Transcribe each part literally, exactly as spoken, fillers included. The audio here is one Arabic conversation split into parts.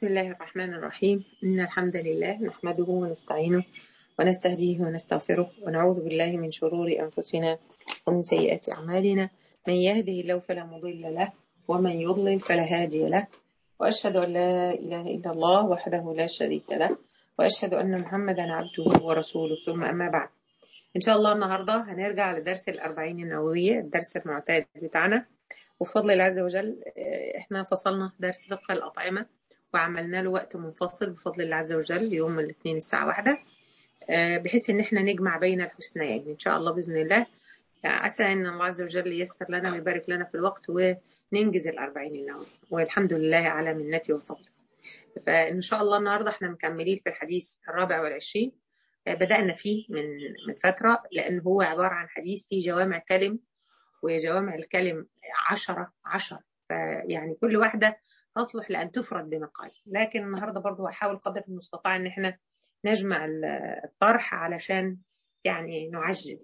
بسم الله الرحمن الرحيم. إن الحمد لله نحمده ونستعينه ونستهديه ونستغفره ونعوذ بالله من شرور أنفسنا ومن سيئات أعمالنا. من يهده الله فلا مضل له ومن يضلل فلا هادي له، وأشهد أن لا إله إلا الله وحده لا شريك له، وأشهد أن محمدا عبده ورسوله. ثم أما بعد، إن شاء الله النهاردة هنرجع لدرس الأربعين النووية، الدرس المعتاد بتاعنا، وبفضل الله عز وجل احنا فصلنا في درس فقه الأطعمة وعملنا له وقت منفصل بفضل الله عز وجل يوم الاثنين الساعة واحدة، بحيث ان احنا نجمع بين الحسنيين ان شاء الله بإذن الله. عسى ان الله عز وجل ييسر لنا ويبارك لنا في الوقت وننجز الأربعين النووي، والحمد لله على منته وفضله. فإن شاء الله النهاردة احنا مكملين في الحديث الرابع والعشرين، بدأنا فيه من من فترة، لأن هو عبارة عن حديث فيه جوامع كلم، وجوامع الكلم عشرة عشر، فيعني كل واحدة تصلح لأن تفرد بمقال، لكن النهاردة برضو هحاول قدر المستطاع ان احنا نجمع الطرح علشان يعني نعجل.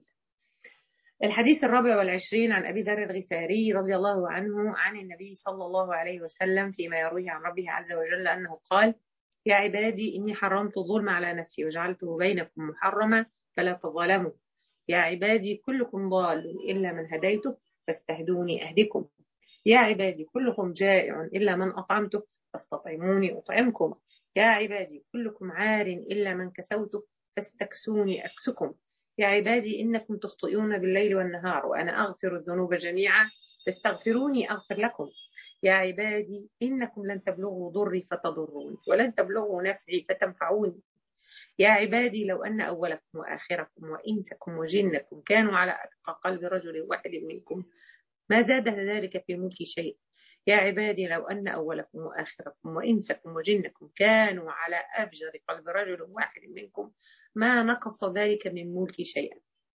الحديث الرابع والعشرين عن أبي ذر الغفاري رضي الله عنه عن النبي صلى الله عليه وسلم فيما يرويه عن ربه عز وجل أنه قال: يا عبادي إني حرمت الظلم على نفسي وجعلته بينكم محرما فلا تظالموا. يا عبادي كلكم ضال إلا من هديته فاستهدوني أهدكم. يا عبادي كلكم جائع إلا من أطعمته فاستطعموني أطعمكم. يا عبادي كلكم عار إلا من كسوته فاستكسوني أكسكم. يا عبادي إنكم تخطئون بالليل والنهار وأنا أغفر الذنوب جميعا فاستغفروني أغفر لكم. يا عبادي إنكم لن تبلغوا ضري فتضروني ولن تبلغوا نفعي فتنفعوني. يا عبادي لو أن أولكم وآخركم وإنسكم وجنكم كانوا على أتقى قلب رجل واحد منكم ما زاد ذلك في ملكي شيء. يا عبادي لو أن أولكم وآخركم وإنسكم وجنكم كانوا على أفجر قلب رجل واحد منكم ما نقص ذلك من ملكي شيئا.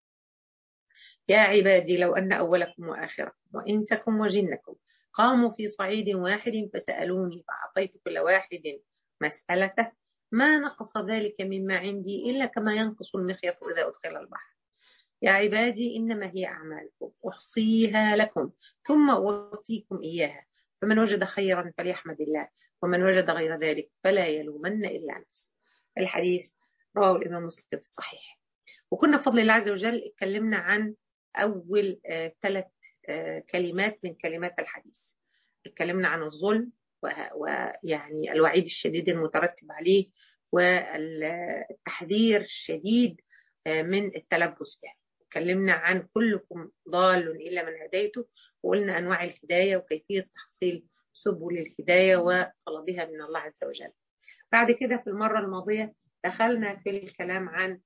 يا عبادي لو أن أولكم وآخركم وإنسكم وجنكم قاموا في صعيد واحد فسألوني فأعطيت كل واحد مسألته ما نقص ذلك مما عندي إلا كما ينقص المخيط إذا أدخل البحر. يا عبادي إنما هي أعمالكم أحصيها لكم ثم أوفيكم إياها، فمن وجد خيرا فليحمد الله ومن وجد غير ذلك فلا يلومن إلا نفسه. الحديث رواه الإمام مسلم في الصحيح. وكنا بفضل الله عز وجل اتكلمنا عن أول آه ثلاث آه كلمات من كلمات الحديث. اتكلمنا عن الظلم ويعني الوعيد الشديد المترتب عليه والتحذير الشديد آه من التلبس به. اتكلمنا عن كلكم ضال إلا من هديته، وقلنا أنواع الهداية وكيفية تحصيل سبل الهداية وطلبها من الله عز وجل. بعد كده في المرة الماضية دخلنا في الكلام عن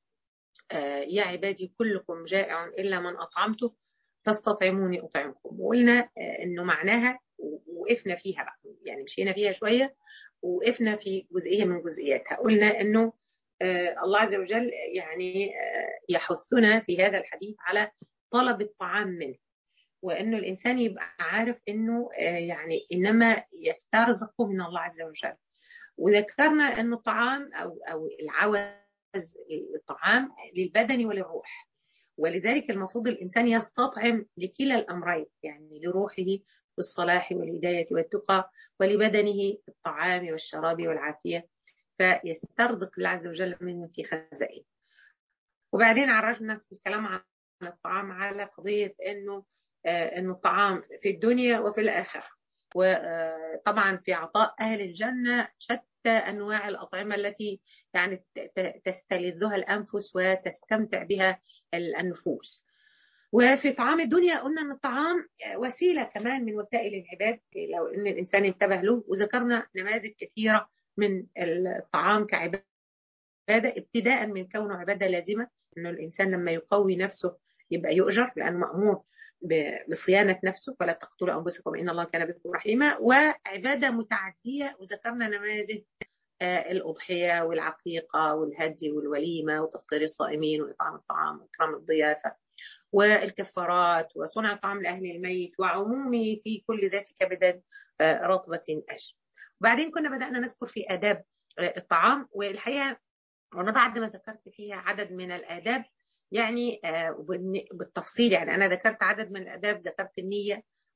آه يا عبادي كلكم جائع إلا من أطعمته فاستطعموني أطعمكم، وقلنا آه إنه معناها وقفنا فيها بقى، يعني مشينا فيها شوية وقفنا في جزئية من جزئياتها. قلنا إنه آه الله عز وجل يعني آه يحثنا في هذا الحديث على طلب الطعام منه، وإنه الإنسان يبقى عارف إنه آه يعني إنما يسترزق من الله عز وجل. وذكرنا إنه الطعام أو أو العوز الطعام للبدن وللروح، ولذلك المفروض الإنسان يستطعم لكلا الأمرين، يعني لروحه بالصلاح والهداية والتقى، ولبدنه الطعام والشراب والعافية، فيسترزق الله عز وجل منه في خزائنه. وبعدين عرجنا في الكلام عن الطعام على قضية إنه آه إنه الطعام في الدنيا وفي الآخرة، وطبعا في عطاء أهل الجنة شتى أنواع الأطعمة التي يعني تستلذها الأنفس وتستمتع بها النفوس. وفي طعام الدنيا قلنا أن الطعام وسيلة كمان من وسائل العباد لو أن الإنسان انتبه له، وذكرنا نماذج كثيرة من الطعام كعبادة، ابتداء من كونه عبادة لازمة، أنه الإنسان لما يقوي نفسه يبقى يؤجر لأنه مأمور بصيانة نفسه فلا تقتلوا أنفسكم إن الله كان بكم رحيما، وعبادة متعدية وذكرنا نماذج الأضحية والعقيقة والهدي والوليمة وتفطير الصائمين وإطعام الطعام وإكرام الضيافة والكفارات وصنع الطعام لأهل الميت وعمومه في كل ذات كبد رطبة أجر. وبعدين كنا بدأنا نذكر في آداب الطعام، والحقيقة وأنا بعد ما ذكرت فيها عدد من الآداب يعني بالتفصيل، يعني أنا ذكرت عدد من الآداب، ذكرت النية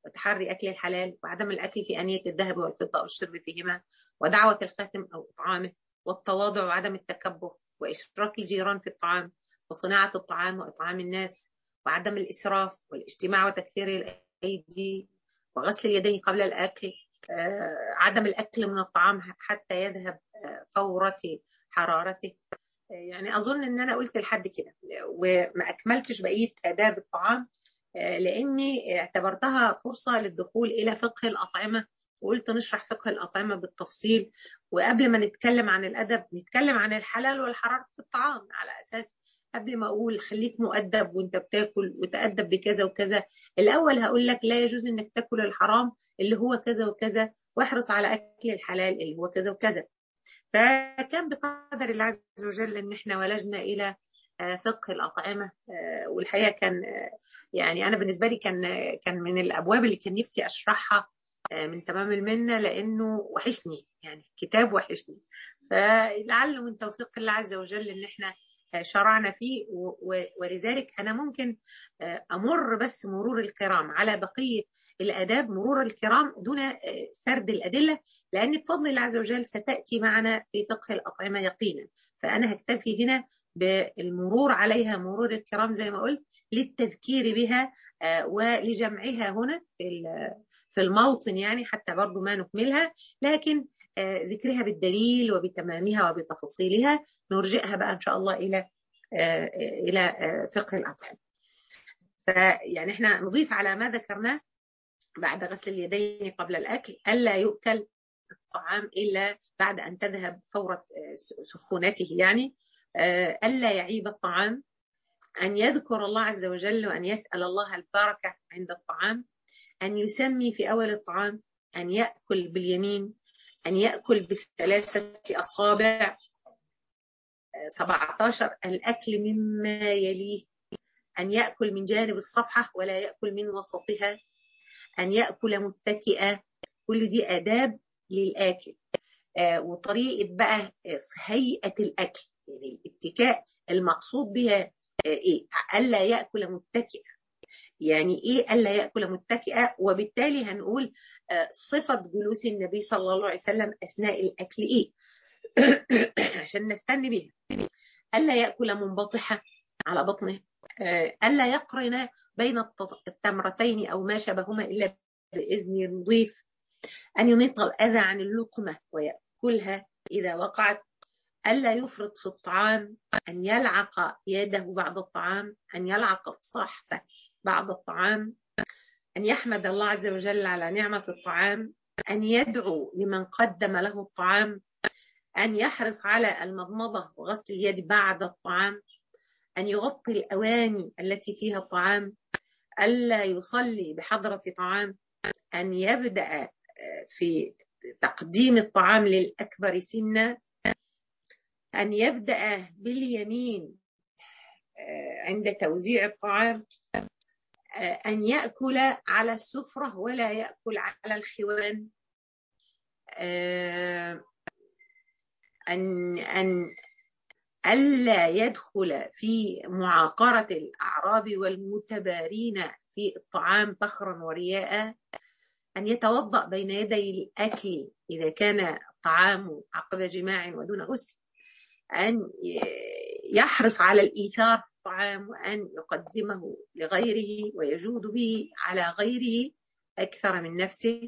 وتحري أكل الحلال، وعدم الأكل في آنية الذهب والفضة أو الشرب فيهما، ودعوة الخاتم أو إطعامه، والتواضع وعدم التكبر، وإشراك الجيران في الطعام، وصناعة الطعام وإطعام الناس، وعدم الإسراف والاجتماع وتكثير الأيدي، وغسل اليدين قبل الأكل، آه، عدم الأكل من الطعام حتى يذهب آه، فورة حرارته. يعني أظن إن أنا قلت لحد كده وما أكملتش بقية آداب الطعام، لأني اعتبرتها فرصة للدخول إلى فقه الأطعمة، وقلت نشرح فقه الأطعمة بالتفصيل. وقبل ما نتكلم عن الأدب نتكلم عن الحلال والحرام في الطعام، على أساس قبل ما أقول خليك مؤدب وأنت بتاكل وتأدب بكذا وكذا، الأول هقول لك لا يجوز إنك تاكل الحرام اللي هو كذا وكذا، واحرص على أكل الحلال اللي هو كذا وكذا. فكان بقدر الله عز وجل ان احنا ولجنا الى فقه الاطعمه، والحقيقه كان يعني انا بالنسبه لي كان كان من الابواب اللي كان نفسي اشرحها من تمام المنه، لانه وحشني يعني كتاب وحشني. فلعله من توفيق الله عز وجل ان احنا شرعنا فيه، ولذلك انا ممكن امر بس مرور الكرام على بقيه الاداب، مرور الكرام دون سرد الادله، لأن بفضل الله عز وجل ستأتي معنا في فقه الأطعمة يقينا. فأنا هكتفي هنا بالمرور عليها مرور الكرام زي ما قلت، للتذكير بها ولجمعها هنا في الموطن، يعني حتى برضو ما نكملها، لكن ذكرها بالدليل وبتمامها وبتفاصيلها نرجئها بقى إن شاء الله إلى إلى فقه الأطعمة. فيعني احنا نضيف على ما ذكرناه بعد غسل اليدين قبل الأكل ألا يؤكل الطعام إلا بعد أن تذهب فورة سخونته، يعني ألا يعيب الطعام، أن يذكر الله عز وجل وأن يسأل الله البركة عند الطعام، أن يسمي في أول الطعام، أن يأكل باليمين، أن يأكل بثلاثة أصابع، سبعة عشر الأكل مما يليه، أن يأكل من جانب الصفحة ولا يأكل من وسطها، أن يأكل متكئا. كل دي آداب للآكل. آه وطريقة بقى هيئة الأكل، يعني الاتكاء المقصود بها آه إيه؟ ألا يأكل متكئا. يعني إيه ألا يأكل متكئا؟ وبالتالي هنقول آه صفة جلوس النبي صلى الله عليه وسلم أثناء الأكل إيه عشان نستنى بها. ألا يأكل منبطحة على بطنه، آه ألا يقرن بين التمرتين أو ما شبههما إلا بإذن المضيف، أن يميط الأذى عن اللقمة ويأكلها إذا وقعت، ألا يفرط في الطعام، أن يلعق يده بعد الطعام، أن يلعق الصحفة بعد الطعام، أن يحمد الله عز وجل على نعمة الطعام، أن يدعو لمن قدم له الطعام، أن يحرص على المضمضة وغسل اليد بعد الطعام، أن يغطي الأواني التي فيها الطعام، ألا يصلي بحضرة طعام، أن يبدأ في تقديم الطعام للأكبر سنا، أن يبدأ باليمين عند توزيع الطعام، أن يأكل على السفرة ولا يأكل على الخوان، أن أن ألا يدخل في معاقرة الأعراب والمتبارين في الطعام فخرا ورياء، أن يتوضأ بين يدي الأكل إذا كان الطعام عقب جماع ودون غسل، أن يحرص على الإيثار في الطعام وأن يقدمه لغيره ويجود به على غيره أكثر من نفسه.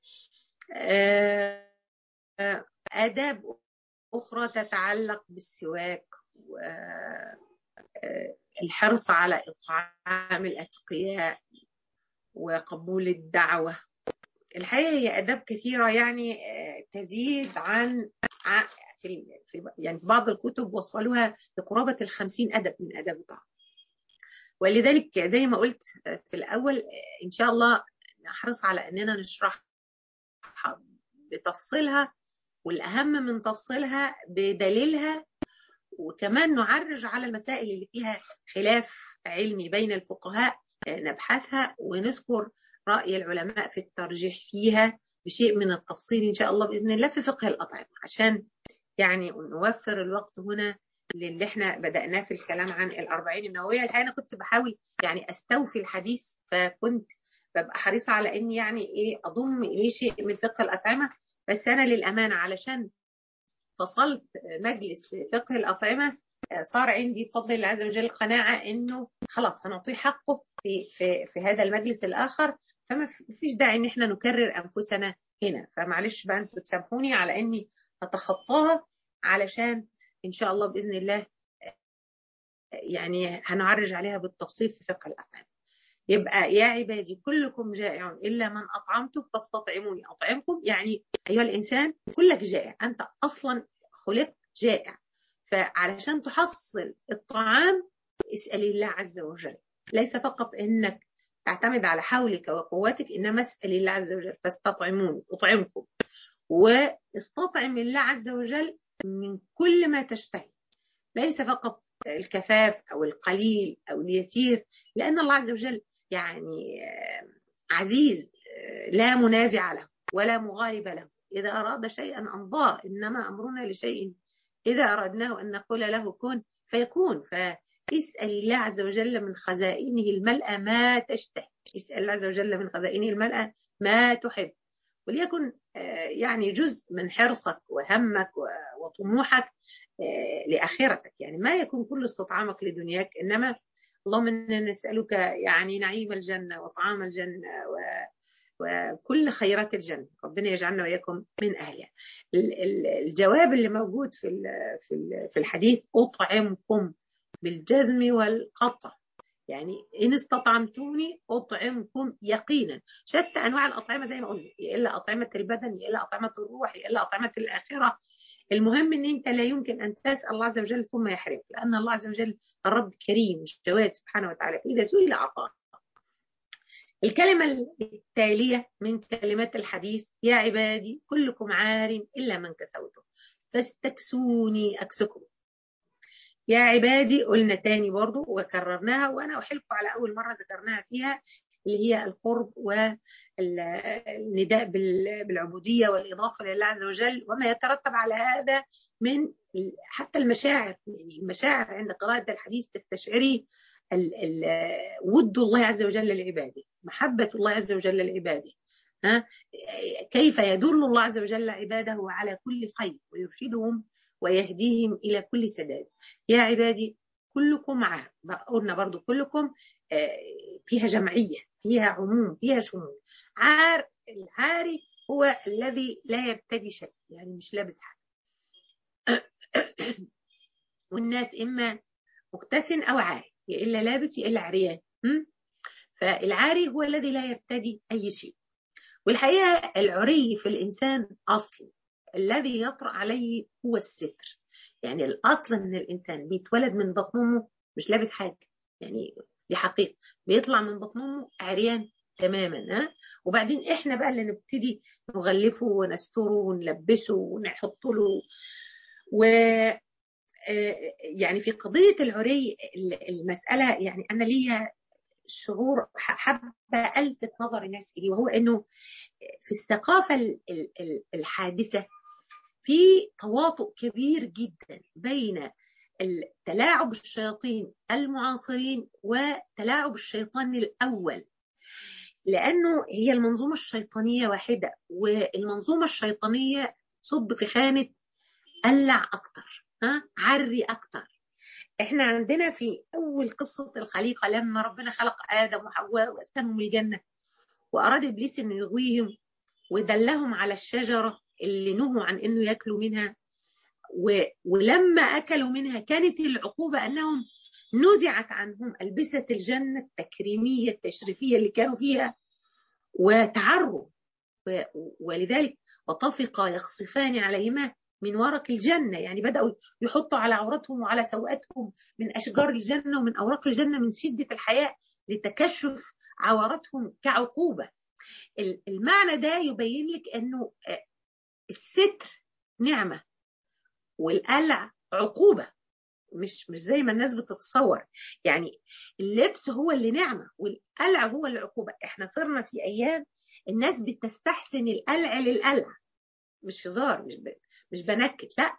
آداب أخرى تتعلق بالسواك والحرص على إطعام الأتقياء وقبول الدعوة. الحقيقة هي آداب كثيرة يعني تزيد عن في يعني بعض الكتب وصلوها لقرابة الخمسين أدب من آداب الطعام. ولذلك زي ما قلت في الأول إن شاء الله نحرص على أننا نشرحها بتفصيلها، والأهم من تفصيلها بدليلها، وكمان نعرج على المسائل اللي فيها خلاف علمي بين الفقهاء نبحثها ونذكر رأي العلماء في الترجيح فيها بشيء من التفصيل إن شاء الله بإذن الله في فقه الأطعمة، عشان يعني نوفر الوقت هنا اللي احنا بدأناه في الكلام عن الأربعين النووية. الحقيقة أنا كنت بحاول يعني أستوفي الحديث، فكنت ببقى حريصة على اني يعني ايه اضم اليه شيء من فقه الاطعمة. بس انا للامانة علشان فصلت مجلس فقه الاطعمة صار عندي بفضل الله عز وجل قناعة انه خلاص هنعطيه حقه في في في هذا المجلس الاخر، فما فيش داعي ان احنا نكرر انفسنا هنا. فمعلش بقى انتوا تسامحوني على اني هتخطاها، علشان ان شاء الله باذن الله يعني هنعرج عليها بالتفصيل في فقه الأطعمة. يبقى يا عبادي كلكم جائع إلا من أطعمته فاستطعموني أطعمكم. يعني أيها الإنسان كلك جائع، أنت أصلا خلقت جائع، فعلشان تحصل الطعام اسأل الله عز وجل. ليس فقط إنك تعتمد على حولك وقوتك، إنما اسأل الله عز وجل فاستطعموني أطعمكم. واستطعم الله عز وجل من كل ما تشتهي، ليس فقط الكفاف أو القليل أو اليسير، لأن الله عز وجل يعني عزيز لا منازع له ولا مغالب له. إذا أراد شيئا أمضاه، إنما أمرنا لشيء إذا أردناه أن نقول له كن فيكون. فاسأل الله عز وجل من خزائنه الملأ ما تشتهي، اسأل الله عز وجل من خزائنه الملأ ما تحب. وليكن يعني جزء من حرصك وهمك وطموحك لآخرتك، يعني ما يكون كل استطعامك لدنياك، إنما اللهم إنا نسألك يعني نعيم الجنة وطعام الجنة وكل خيرات الجنة. ربنا يجعلنا وإياكم من أهلها. الجواب اللي موجود في في الحديث أطعمكم بالجزم والقطع، يعني إن استطعمتوني أطعمكم يقينا. شتى أنواع الأطعمة زي ما قلنا، يا إلا أطعمة البدن، يا إلا أطعمة الروح، يا إلا أطعمة الآخرة. المهم ان انت لا يمكن ان تسال الله عز وجل ثم يحرمك، لان الله عز وجل الرب كريم جواد سبحانه وتعالى، فاذا سئل اعطاه. الكلمه التاليه من كلمات الحديث يا عبادي كلكم عار الا من كسوته فاستكسوني اكسكم. يا عبادي قلنا تاني برضو وكررناها، وانا احلف على اول مره ذكرناها فيها، اللي هي القرب والنداء بالعبودية والإضافة لله عز وجل، وما يترتب على هذا من حتى المشاعر. يعني المشاعر عند قراءة الحديث تستشعري ود الله عز وجل لعباده، محبة الله عز وجل لعباده، ها كيف يدل الله عز وجل عباده على كل خير ويرشدهم ويهديهم إلى كل سداد. يا عبادي كلكم عام، قلنا برضو كلكم فيها جمعية، فيها عموم، فيها شمول. عار، العاري هو الذي لا يرتدي شيء، يعني مش لابس حاجة. والناس إما مكتسن أو عاري، يا إلا لابس يا إلا عريان. فالعاري هو الذي لا يرتدي أي شيء. والحقيقة العري في الإنسان أصل الذي يطرأ عليه هو الستر. يعني الأصل إن الإنسان بيتولد من بطن أمه مش لابس حاجة، يعني دي حقيقة، بيطلع من بطن أمه عريان تماما. ها وبعدين إحنا بقى اللي نبتدي نغلفه ونستره ونلبسه ونحط له. و يعني في قضية العري المسألة، يعني أنا ليا شعور حابة ألفت نظر الناس إليه، وهو إنه في الثقافة الحادثة في تواطؤ كبير جدا بين تلاعب الشياطين المعاصرين وتلاعب الشيطان الأول، لأنه هي المنظومة الشيطانية واحدة، والمنظومة الشيطانية صب في خانة قلع أكتر، ها عري أكتر. احنا عندنا في أول قصة الخليقة لما ربنا خلق آدم وحواء وأسكنهم الجنة، وأراد إبليس إنه يغويهم ودلهم على الشجرة اللي نهوا عن إنه يأكلوا منها، و... ولما أكلوا منها كانت العقوبة أنهم نزعت عنهم ألبسة الجنة التكريمية التشريفية اللي كانوا فيها وتعروا، و... ولذلك وطفقا يخصفان عليهما من ورق الجنة. يعني بدأوا يحطوا على عورتهم وعلى سوءاتهم من أشجار الجنة ومن أوراق الجنة من شدة الحياء لتكشف عورتهم كعقوبة. المعنى ده يبين لك أنه الستر نعمة والقلع عقوبة، مش مش زي ما الناس بتتصور. يعني اللبس هو اللي نعمة والقلع هو العقوبة. احنا صرنا في أيام الناس بتستحسن القلع للقلع، مش هزار، مش ب... مش بنكت، لا.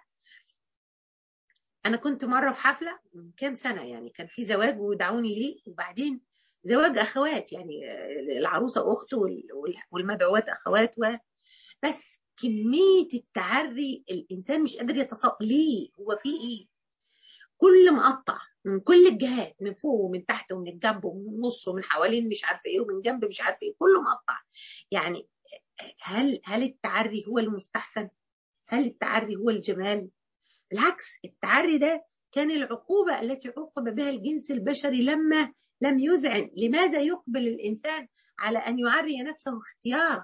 أنا كنت مرة في حفلة من كام سنة، يعني كان في زواج ودعوني ليه، وبعدين زواج اخوات، يعني العروسه اخت والمدعوات اخوات و... بس كميه التعري الانسان مش قادر يتصور ليه، هو في ايه؟ كل مقطع من كل الجهات، من فوق ومن تحت ومن الجنب ومن النص ومن حوالين مش عارفه ايه ومن جنب مش عارفه ايه، كله مقطع. يعني هل هل التعري هو المستحسن؟ هل التعري هو الجمال؟ بالعكس، التعري ده كان العقوبة التي عوقب بها الجنس البشري لما لم يذعن. لماذا يقبل الإنسان على أن يعري نفسه اختيار؟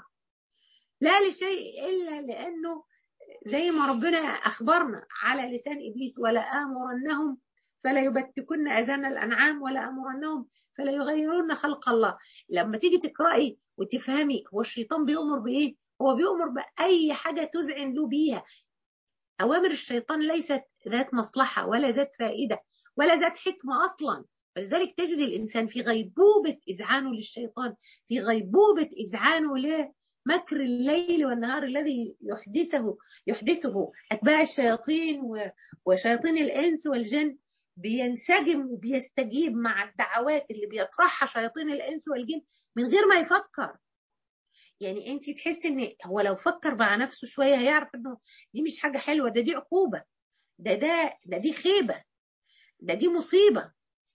لا لشيء إلا لأنه زي ما ربنا أخبرنا على لسان إبليس: ولا آمرنهم فلا يبتكن أذان الأنعام ولا آمرنهم فلا يغيرون خلق الله. لما تيجي تقرأي وتفهمي هو الشيطان بيأمر بإيه، هو بيأمر بأي حاجة تذعن له بيها. أوامر الشيطان ليست ذات مصلحة ولا ذات فائدة ولا ذات حكمة أصلا. فلذلك تجد الإنسان في غيبوبة إذعانه للشيطان، في غيبوبة إذعانه لمكر الليل والنهار الذي يحدثه يحدثه أتباع الشياطين وشياطين الإنس والجن، بينسجم وبيستجيب مع الدعوات اللي بيطرحها شياطين الإنس والجن من غير ما يفكر. يعني انت تحس ان هو لو فكر مع نفسه شويه هيعرف انه دي مش حاجه حلوه، ده دي عقوبه، ده ده ده دي خيبه، ده دي مصيبه.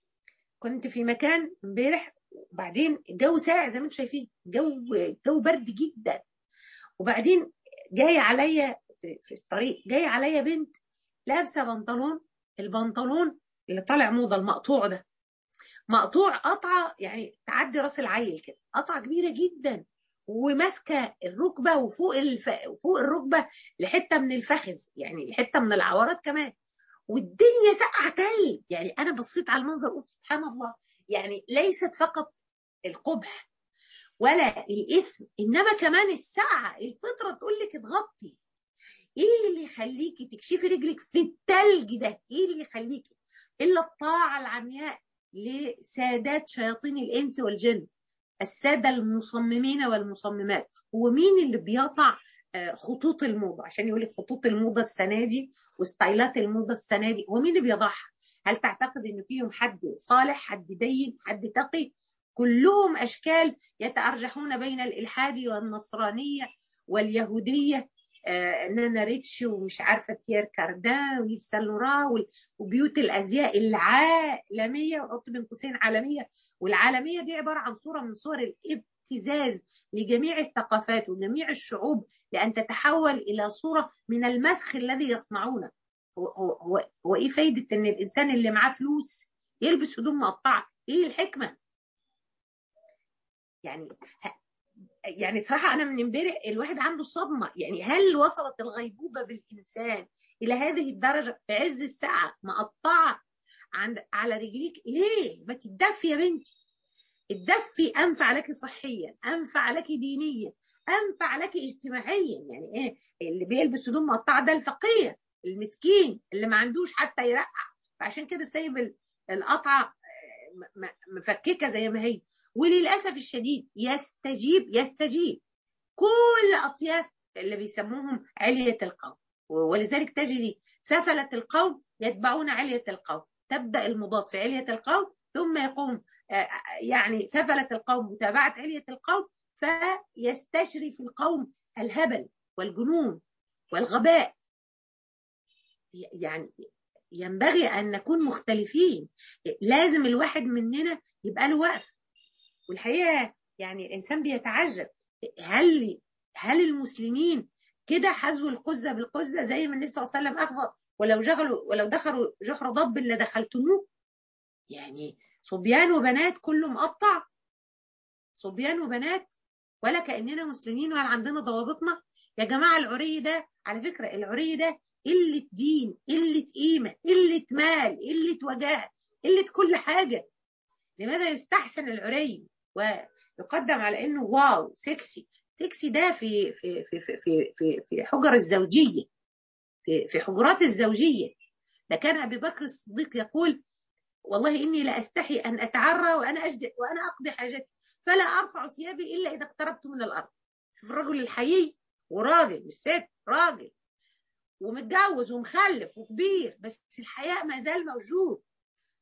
كنت في مكان امبارح وبعدين الجو ساقع زي ما انتم شايفين، جو جو برد جدا، وبعدين جاي عليا في, في الطريق جاي عليا بنت لابسه بنطلون، البنطلون اللي طالع موضه المقطوع ده، مقطوع قطعه يعني تعدي راس العيل كده، قطعه كبيره جدا، وماسكه الركبه وفوق الف... فوق الركبه لحته من الفخذ، يعني لحته من العورات كمان، والدنيا ساقعه تلج. يعني انا بصيت على المنظر قلت سبحان الله، يعني ليست فقط القبح ولا الاثم، انما كمان السقعه. الفطره تقول لك اتغطي. ايه اللي يخليكي تكشفي رجلك في التلج ده؟ ايه اللي يخليكي الا الطاعه العمياء لسادات شياطين الانس والجن، الساده المصممين والمصممات؟ هو مين اللي بيقطع خطوط الموضه عشان يقول لك خطوط الموضه السنه دي وستايلات الموضه السنه دي؟ هو مين اللي بيضعها؟ هل تعتقد ان فيهم حد صالح، حد دين، حد تقي؟ كلهم اشكال يتارجحون بين الالحاد والنصرانيه واليهوديه. آه نانا ريتش ومش عارفه بيير كاردان ويف سان لوران وبيوت الازياء العالميه، وحط بين قوسين عالميه، والعالميه دي عباره عن صوره من صور الابتزاز لجميع الثقافات وجميع الشعوب، لان تتحول الى صوره من المسخ الذي يصنعونه. هو هو هو, هو ايه فايده ان الانسان اللي معاه فلوس يلبس هدوم مقطعه؟ ايه الحكمه؟ يعني يعني صراحة أنا من امبارح الواحد عنده صدمة. يعني هل وصلت الغيبوبة بالإنسان إلى هذه الدرجة في عز الساعة مقطعة عند على رجليك؟ ليه؟ ما تدفي يا بنتي. الدفي أنفع لك صحيا، أنفع لك دينيا، أنفع لك اجتماعيا. يعني إيه اللي بيلبس هدوم مقطعة؟ ده الفقير المسكين اللي ما عندوش حتى يرقع، فعشان كده سايب القطعة مفككة زي ما هي. وللأسف الشديد يستجيب يستجيب كل أطياف اللي بيسموهم علية القوم، ولذلك تجري سفلة القوم يتبعون علية القوم. تبدأ المضاد في علية القوم ثم يقوم يعني سفلة القوم متابعة علية القوم، فيستشري في القوم الهبل والجنون والغباء. يعني ينبغي أن نكون مختلفين، لازم الواحد مننا يبقى له وقت. والحقيقة يعني الإنسان بيتعجب، هل هل المسلمين كده حذوا القزة بالقزة زي ما النبي صلى الله عليه وسلم أخبر؟ ولو جغلوا ولو دخلوا جحر ضب لدخلتموه. يعني صبيان وبنات كله مقطع، صبيان وبنات، ولا كأننا مسلمين ولا عندنا ضوابطنا. يا جماعة العري ده على فكرة، العري ده قلة دين، قلة قيمة، قلة مال، قلة وجاهة، قلة كل حاجة. لماذا يستحسن العري ويقدم على انه واو سكسي؟ سكسي ده في في في في في في, في حجر الزوجيه، في في حجرات الزوجيه. ده كان ابي بكر الصديق يقول: والله اني لا استحي ان اتعرى وانا اجد وانا اقضي حاجتي فلا ارفع ثيابي الا اذا اقتربت من الارض. شوف الرجل الحقيقي، وراجل مش ست، راجل ومتجوز ومخلف وكبير، بس الحياء ما زال موجود.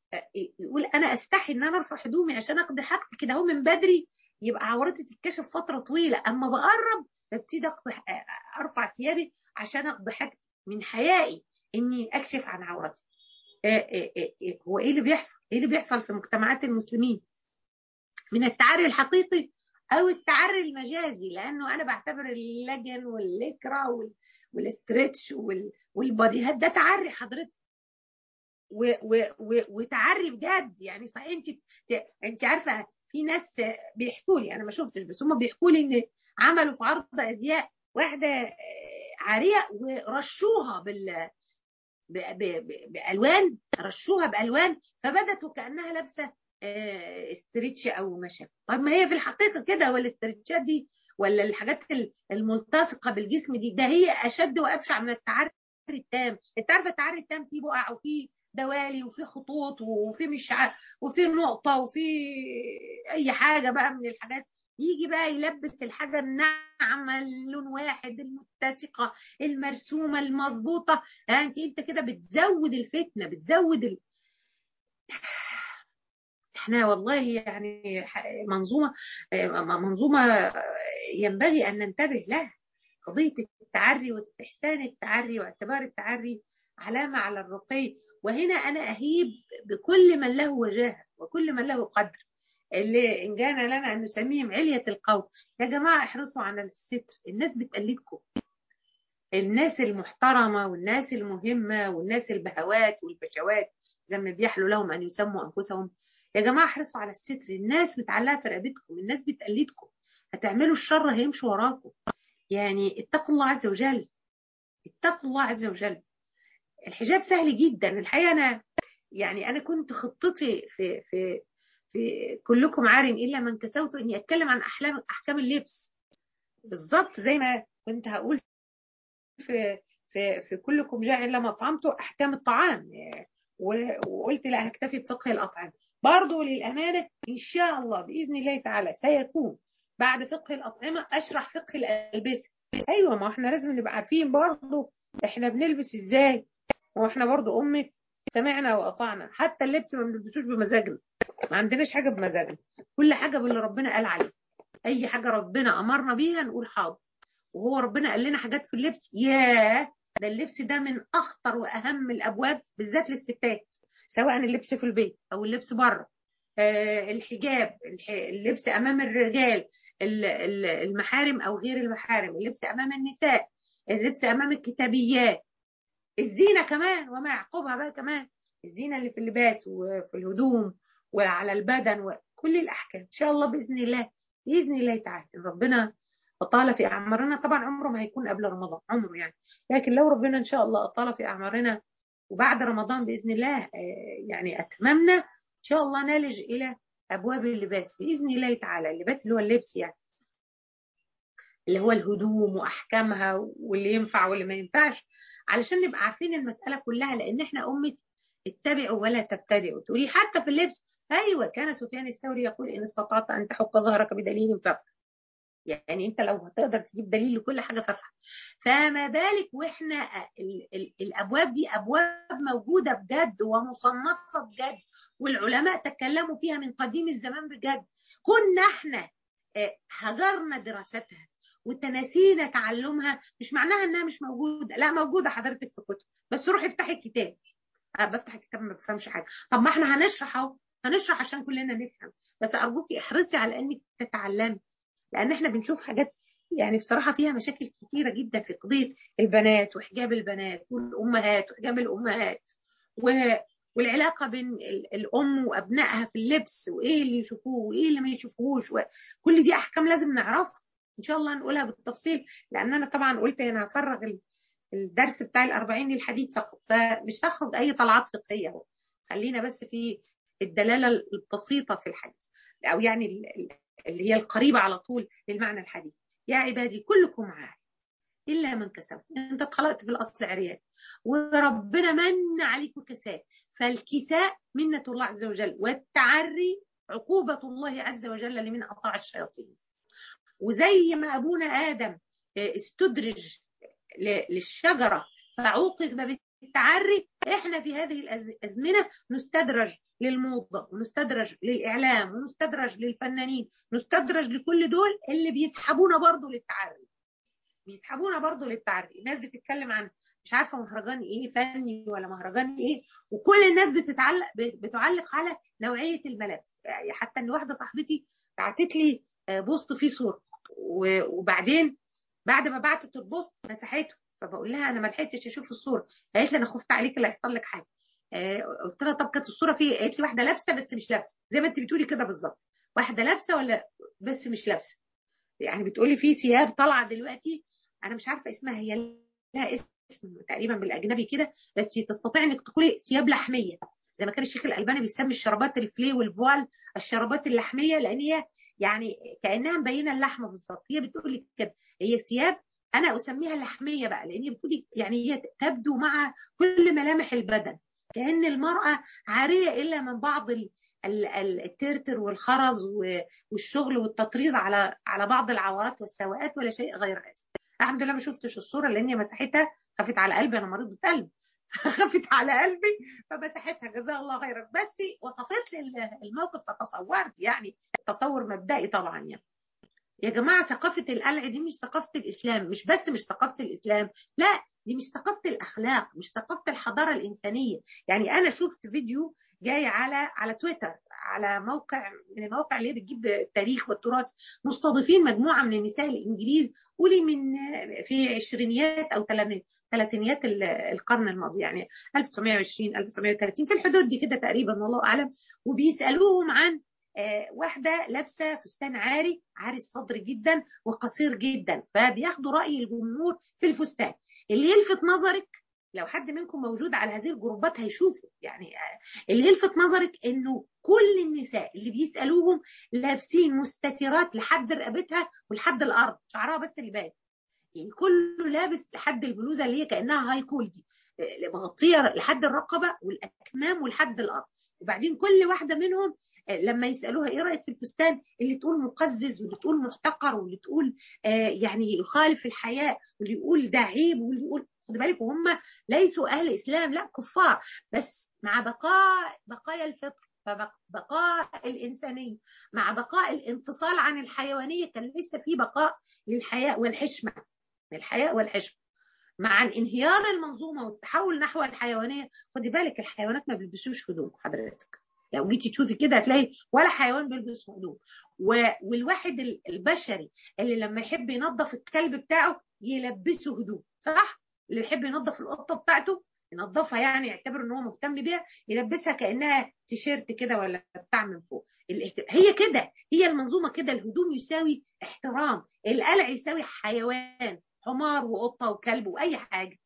يقول انا استحي ان انا ارفع هدومي عشان اقضي حاجتي كده اهو من بدري، يبقى عورتي تتكشف فتره طويله، اما بقرب ببتدي ارفع ثيابي عشان اقضي حاجتي من حيائي اني اكشف عن عورتي. هو ايه اللي بيحصل؟ ايه اللي بيحصل في مجتمعات المسلمين من التعري الحقيقي او التعري المجازي؟ لانه انا بعتبر اللجن واللكرة والاسترتش والباديهات ده تعري حضرتك، و و و وتعري بجد. يعني صحيح انت انت عارفه في ناس بيحكوا لي، انا ما شفتش بس هم بيحكوا لي ان عملوا في عرض ازياء واحده عاريه ورشوها بال ب... ب... ب... بالوان، رشوها بالوان فبدت وكانها لابسه استرتش او مشى. طب ما هي في الحقيقه كده، ولا الاسترتشات دي ولا الحاجات الملتصقه بالجسم دي ده هي اشد وابشع من التعري التام. انت عارفه التعري التام فيه بقع وفيه دوالي وفيه خطوط وفيه مش عارف وفيه نقطه وفيه اي حاجه بقى من الحاجات، يجي بقى يلبس الحاجه الناعمه اللون واحد المتسقه المرسومه المظبوطه. انت انت كده بتزود الفتنه، بتزود ال... احنا والله يعني منظومه منظومه ينبغي ان ننتبه لها. قضيه التعري واستحسان التعري واعتبار التعري علامه على الرقي. وهنا انا اهيب بكل من له وجاهه وكل من له قدر، اللي ان جانا لنا ان نسميهم عليه القول. يا جماعه احرصوا على الستر، الناس بتقلدكم، الناس المحترمه والناس المهمه والناس البهوات والبشوات زي ما بيحلوا لهم ان يسموا انفسهم. يا جماعه احرصوا على الستر، الناس متعلقه في رقبتكم، الناس بتقلدكم، هتعملوا الشر هيمشوا وراكم. يعني اتقوا الله عز وجل، اتقوا الله عز وجل. الحجاب سهل جدا الحقيقه. انا يعني انا كنت خطتي في في في كلكم عار الا من كسوت اني اتكلم عن احلام احكام اللبس بالظبط زي ما كنت هقول في في في كلكم جاع الا ما طعمته احكام الطعام، وقلت لا هكتفي بفقه الاطعمه. برضه للامانه ان شاء الله باذن الله تعالى سيكون بعد فقه الاطعمه اشرح فقه الالبسه. ايوه، ما احنا لازم نبقى عارفين برضه احنا بنلبس ازاي، واحنا برضه امه سمعنا واطعنا. حتى اللبس ما بنلبسوش بمزاجنا، ما عندناش حاجه بمزاجنا، كل حاجه باللي ربنا قال عليه. اي حاجه ربنا امرنا بيها نقول حاضر. وهو ربنا قال لنا حاجات في اللبس، ياه ده اللبس ده من اخطر واهم الابواب بالذات للستات، سواء اللبس في البيت او اللبس بره. آه الحجاب، اللبس امام الرجال، المحارم او غير المحارم، اللبس امام النساء، اللبس امام الكتابيات، الزينه كمان وما يعقبها بقى كمان، الزينه اللي في اللباس وفي الهدوم وعلى البدن وكل الاحكام. ان شاء الله باذن الله، باذن الله تعالى ربنا أطال في أعمارنا. طبعا عمره ما هيكون قبل رمضان عمره يعني، لكن لو ربنا إن شاء الله أطال في أعمارنا وبعد رمضان بإذن الله يعني أتممنا إن شاء الله نلج إلى أبواب اللباس بإذن الله تعالى. اللباس اللي هو اللبس يعني اللي هو الهدوم وأحكامها واللي ينفع واللي ما ينفعش، علشان نبقى عارفين المسألة كلها. لأن إحنا أمة اتبعوا ولا تبتدعوا. تقولي حتى في اللبس، أيوة كان سفيان الثوري يقول إن استطعت أن تحك ظهرك بدليل فافعل. يعني انت لو هتقدر تجيب دليل لكل حاجه فافعل، فما بالك واحنا ال ال الابواب دي ابواب موجوده بجد ومصنفه بجد، والعلماء تكلموا فيها من قديم الزمان بجد. كنا احنا هجرنا دراستها وتناسينا تعلمها. مش معناها انها مش موجوده، لا موجوده حضرتك في كتب، بس روحي افتحي الكتاب. أه بفتح الكتاب ما بفهمش حاجه، طب ما احنا هنشرح اهو، هنشرح عشان كلنا نفهم، بس ارجوكي احرصي على انك تتعلمي. لان احنا بنشوف حاجات يعني بصراحه فيها مشاكل كتيره جدا في قضيه البنات وحجاب البنات والامهات وحجاب الامهات و... والعلاقه بين الام وابنائها في اللبس، وايه اللي يشوفوه وايه اللي ما يشوفوهوش، وكل دي احكام لازم نعرفها ان شاء الله نقولها بالتفصيل. لان انا طبعا قلت انا هفرغ الدرس بتاع الأربعين للحديث فقط، فمش هخرج اي طلعات فقهيه اهو، خلينا بس في الدلاله البسيطه في الحديث، او يعني اللي هي القريبة على طول للمعنى الحديث. يا عبادي كلكم عار إلا من كسوت. أنت اتخلقت في الأصل عريان وربنا من عليك كساء، فالكساء منة الله عز وجل، والتعري عقوبة الله عز وجل لمن أطاع الشياطين. وزي ما أبونا آدم استدرج للشجرة فعوقب للتعري. احنا في هذه الازمنه نستدرج للموضه، ونستدرج للاعلام، ونستدرج للفنانين، نستدرج لكل دول اللي بيسحبونا برضو للتعري، بيسحبونا برضو للتعري. الناس بتتكلم عن مش عارفه مهرجان ايه فني ولا مهرجان ايه، وكل الناس بتتعلق بتعلق على نوعيه الملابس. يعني حتى ان واحده صاحبتي بعتت لي بوست فيه صوره، وبعدين بعد ما بعتت البوست مسحته، فبقول لها انا ما لحقتش اشوف الصوره. قالت لي انا خفت عليك اللي هيحصل لك حاجه. قلت لها طب كانت الصوره فيه؟ قالت لي واحده لابسه بس مش لابسه، زي ما انت بتقولي كده بالظبط، واحده لابسه ولا بس مش لابسه. يعني بتقولي في ثياب طالعه دلوقتي انا مش عارفه اسمها، هي لها اسم تقريبا بالاجنبي كده، بس تستطيع انك تقولي ثياب لحميه، زي ما كان الشيخ الالباني بيسمي الشرابات الفلي والفوال الشرابات اللحميه، لان هي يعني كانها مبينه اللحمه بالظبط. هي بتقول لك كده هي ثياب انا اسميها لحميه بقى، لان هي بتقولي يعني هي تبدو مع كل ملامح البدن، كأن المرأة عارية إلا من بعض الترتر والخرز والشغل والتطريز على على بعض العورات والسواءات، ولا شيء غير هذا. الحمد لله ما شفتش الصورة، لأن هي مسحتها، خفت على قلبي، أنا مريضة قلب خفت على قلبي فمسحتها جزاها الله خيرا. بس وصفت لي الموقف فتصورت، يعني تصور مبدئي طبعا. يعني يا جماعة ثقافة القلع دي مش ثقافة الإسلام، مش بس مش ثقافة الإسلام، لا دي مش ثقافة الأخلاق، مش ثقافة الحضارة الإنسانية. يعني أنا شفت فيديو جاي على على تويتر، على موقع من المواقع اللي بتجيب التاريخ والتراث، مستضيفين مجموعة من النساء الإنجليز، قولي من في عشرينيات أو ثلاثينيات القرن الماضي، يعني ألف وتسعمائة وعشرين ألف وتسعمائة وثلاثين في الحدود دي كده تقريبا والله أعلم. وبيسألوهم عن آه واحدة لابسة فستان عاري عاري الصدر جدا وقصير جدا، فبياخدوا رأي الجمهور في الفستان. اللي يلفت نظرك لو حد منكم موجود على هذه الجروبات هيشوفوا، يعني آه اللي يلفت نظرك انه كل النساء اللي بيسألوهم لابسين مستترات لحد رقبتها ولحد الارض، شعرها بس اللي باين، يعني كله لابس لحد البلوزه اللي هي كانها هاي كول دي، مغطيه لحد الرقبه والاكمام ولحد الارض. وبعدين كل واحده منهم لما يسالوها ايه رايك في الفستان، اللي تقول مقزز، واللي تقول محتقر، واللي تقول آه يعني يخالف الحياء، واللي يقول ده عيب، واللي يقول خد بالك وهم ليسوا اهل اسلام، لا كفار، بس مع بقاء بقايا الفطر، فبقاء الانسانيه، مع بقاء الانفصال عن الحيوانيه، كان لسه في بقاء للحياء والحشمه، الحياء والحشمه، مع انهيار المنظومه والتحول نحو الحيوانيه. خدي بالك الحيوانات ما بيلبسوش هدوم حضرتك، لو جيتي تشوفي كده هتلاقي ولا حيوان بيلبس هدوم. والواحد البشري اللي لما يحب ينظف الكلب بتاعه يلبسه هدوم، صح؟ اللي يحب ينظف القطه بتاعته ينظفها، يعني يعتبر ان هو مهتم بيها، يلبسها كانها تيشيرت كده ولا بتاع من فوق. هي كده، هي المنظومه كده، الهدوم يساوي احترام، القلع يساوي حيوان، حمار وقطه وكلب واي حاجه،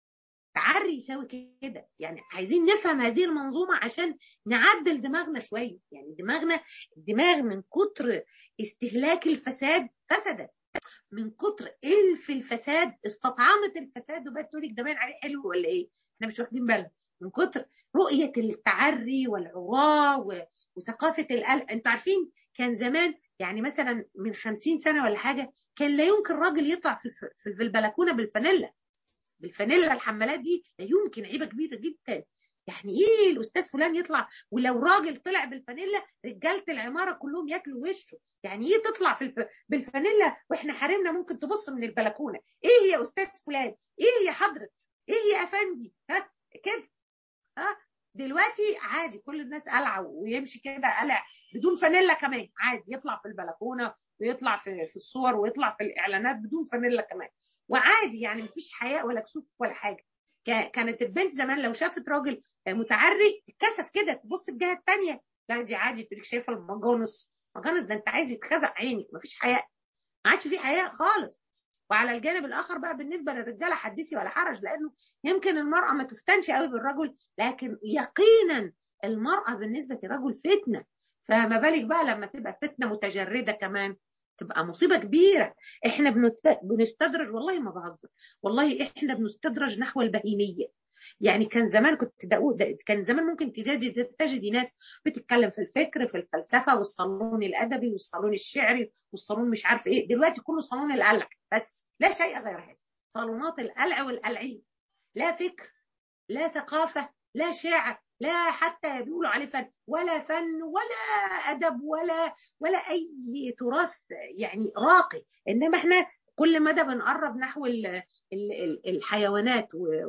تعري يساوي كده. يعني عايزين نفهم هذه المنظومه عشان نعدل دماغنا شويه. يعني دماغنا الدماغ من كتر استهلاك الفساد فسدت، من كتر الف الفساد استطعمت الفساد، وبقت تقول لك ده باين عليه حلو ولا ايه، احنا مش واخدين بالنا من كتر رؤيه التعري والعراة وثقافه القلق. انتوا عارفين كان زمان يعني مثلا من خمسين سنه ولا حاجه كان لا يمكن راجل يطلع في في البلكونه بالفانيلا، بالفانيلا الحمالات دي لا يمكن، عيبه كبيره جدا. يعني ايه الاستاذ فلان يطلع، ولو راجل طلع بالفانيلا رجاله العماره كلهم ياكلوا وشه. يعني ايه تطلع في الف... بالفانيلا واحنا حريمنا ممكن تبص من البلكونه؟ ايه يا استاذ فلان، ايه يا حضره، ايه يا افندي، ها كده. ها دلوقتي عادي كل الناس قلعه ويمشي كده قلع بدون فانيلا كمان، عادي يطلع في البلكونه ويطلع في في الصور ويطلع في الاعلانات بدون فانيلا كمان، وعادي يعني مفيش حياء ولا كسوف ولا حاجه. كانت البنت زمان لو شافت راجل متعري تتكسف كده تبص الجهه الثانيه، لا دي عادي تقول شايفه المجانس، مجانس ده انت عايز يتخزق عينك، مفيش حياء، ما عادش في حياء خالص. وعلى الجانب الاخر بقى بالنسبه للرجاله حدثي ولا حرج، لانه يمكن المراه ما تفتنش قوي بالرجل، لكن يقينا المراه بالنسبه للرجل فتنه، فما بالك بقى لما تبقى فتنه متجرده كمان، تبقى مصيبه كبيره. احنا بنستدرج، والله ما بهزر، والله احنا بنستدرج نحو البهيميه. يعني كان زمان كنت دقوق، كان زمان ممكن تجدي تجدي ناس بتتكلم في الفكر في الفلسفه والصالون الادبي والصالون الشعري والصالون مش عارف ايه، دلوقتي كله صالون القلع بس، لا شيء غير هذا، صالونات القلع والقلعين، لا فكر لا ثقافة، لا شعر، لا حتى بيقولوا عليه فن، ولا فن ولا أدب ولا ولا أي تراث يعني راقي. إنما إحنا كل مدى بنقرب نحو ال ال ال الحيوانات،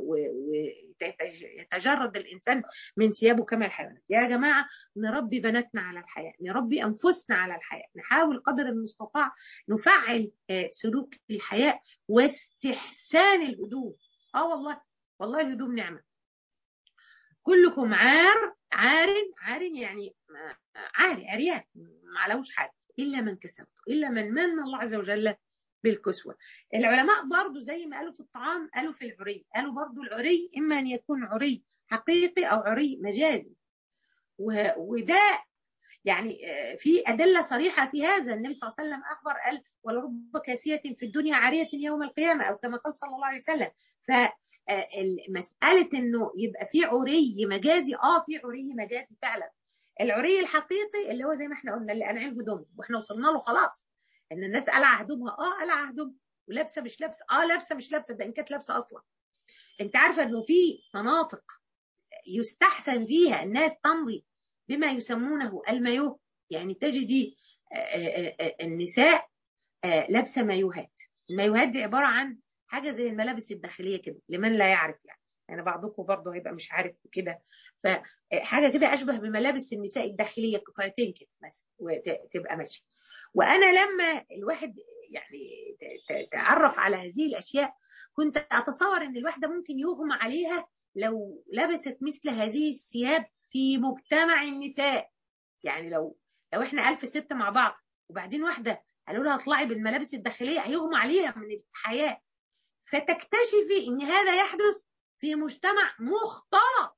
ويتجرد الإنسان من ثيابه كما الحيوانات. يا جماعة نربي بناتنا على الحياة، نربي أنفسنا على الحياة، نحاول قدر المستطاع نفعل سلوك الحياة واستحسان الهدوم. اه والله، والله الهدوم نعمة. كلكم عار عار عار يعني عاري عريان ما علوش حاجة إلا من كسبته، إلا من من الله عز وجل بالكسوة. العلماء برضو زي ما قالوا في الطعام قالوا في العري، قالوا برضو العري إما أن يكون عري حقيقي أو عري مجازي. وده يعني في أدلة صريحة في هذا. النبي صلى الله عليه وسلم أخبر قال ولرب كاسية في الدنيا عارية يوم القيامة، أو كما قال صلى الله عليه وسلم. فمسألة إنه يبقى في عري مجازي، آه في عري مجازي فعلا. العري الحقيقي اللي هو زي ما احنا قلنا اللي قانعين هدومه واحنا وصلنا له خلاص، إن الناس قلع هدومها، آه قلع هدومها، ولابسة مش لابسة، آه لابسة مش لابسة، ده إن كانت لابسة أصلا. أنت عارفة إنه في مناطق يستحسن فيها الناس تمضي بما يسمونه المايوه، يعني تجدي النساء لابسه مايوهات. المايوهات دي عباره عن حاجه زي الملابس الداخليه كده لمن لا يعرف، يعني يعني بعضكم برضه هيبقى مش عارف كده. فحاجه كده اشبه بملابس النساء الداخليه، قطعتين كده مثلا وتبقى ماشيه. وانا لما الواحد يعني تعرف على هذه الاشياء كنت اتصور ان الواحده ممكن يغمى عليها لو لبست مثل هذه الثياب في مجتمع النساء. يعني لو لو احنا ألف ست مع بعض وبعدين واحده قالوا لها اطلعي بالملابس الداخليه هيغمى عليها من الحياه. فتكتشفي ان هذا يحدث في مجتمع مختلط،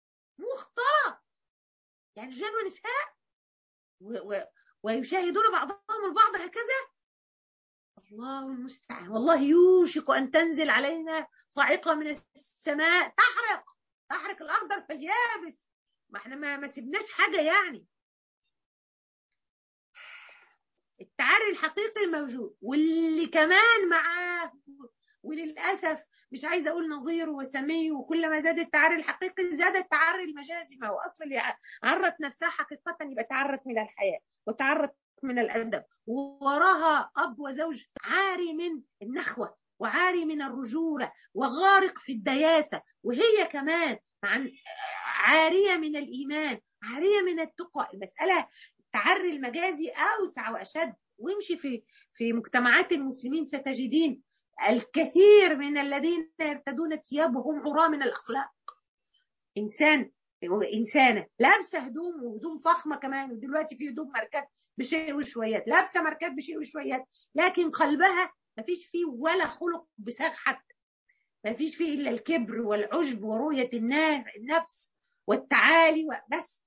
مختلط يعني رجال ونساء و و ويشاهدون بعضهم البعض هكذا. الله المستعان. والله يوشك ان تنزل علينا صاعقه من السماء تحرق تحرق الاخضر فاليابس. ما احنا ما, ما سيبناش حاجه يعني. التعري الحقيقي موجود، واللي كمان معاه وللاسف مش عايزه اقول نظير وسمي، وكل ما زاد التعري الحقيقي زاد التعري المجازي. ما هو اصل اللي عرت نفسها حقيقه يبقى تعرت من الحياه وتعرت من الادب، ووراها اب وزوج عاري من النخوه وعاري من الرجوله وغارق في الدياسه، وهي كمان عن عاريه من الايمان، عاريه من التقوى. المساله التعري المجازي اوسع واشد. وامشي في في مجتمعات المسلمين ستجدين الكثير من الذين يرتدون الثياب وهم عراة من الاخلاق. انسان وانسانه لابسه هدوم وهدوم فخمه كمان، ودلوقتي في هدوم ماركات بشيء وشويات، لابسه ماركات بشيء وشويات، لكن قلبها ما فيش فيه ولا خلق بساغ حتى، ما فيش فيه الا الكبر والعجب ورؤيه النفس والتعالي وبس.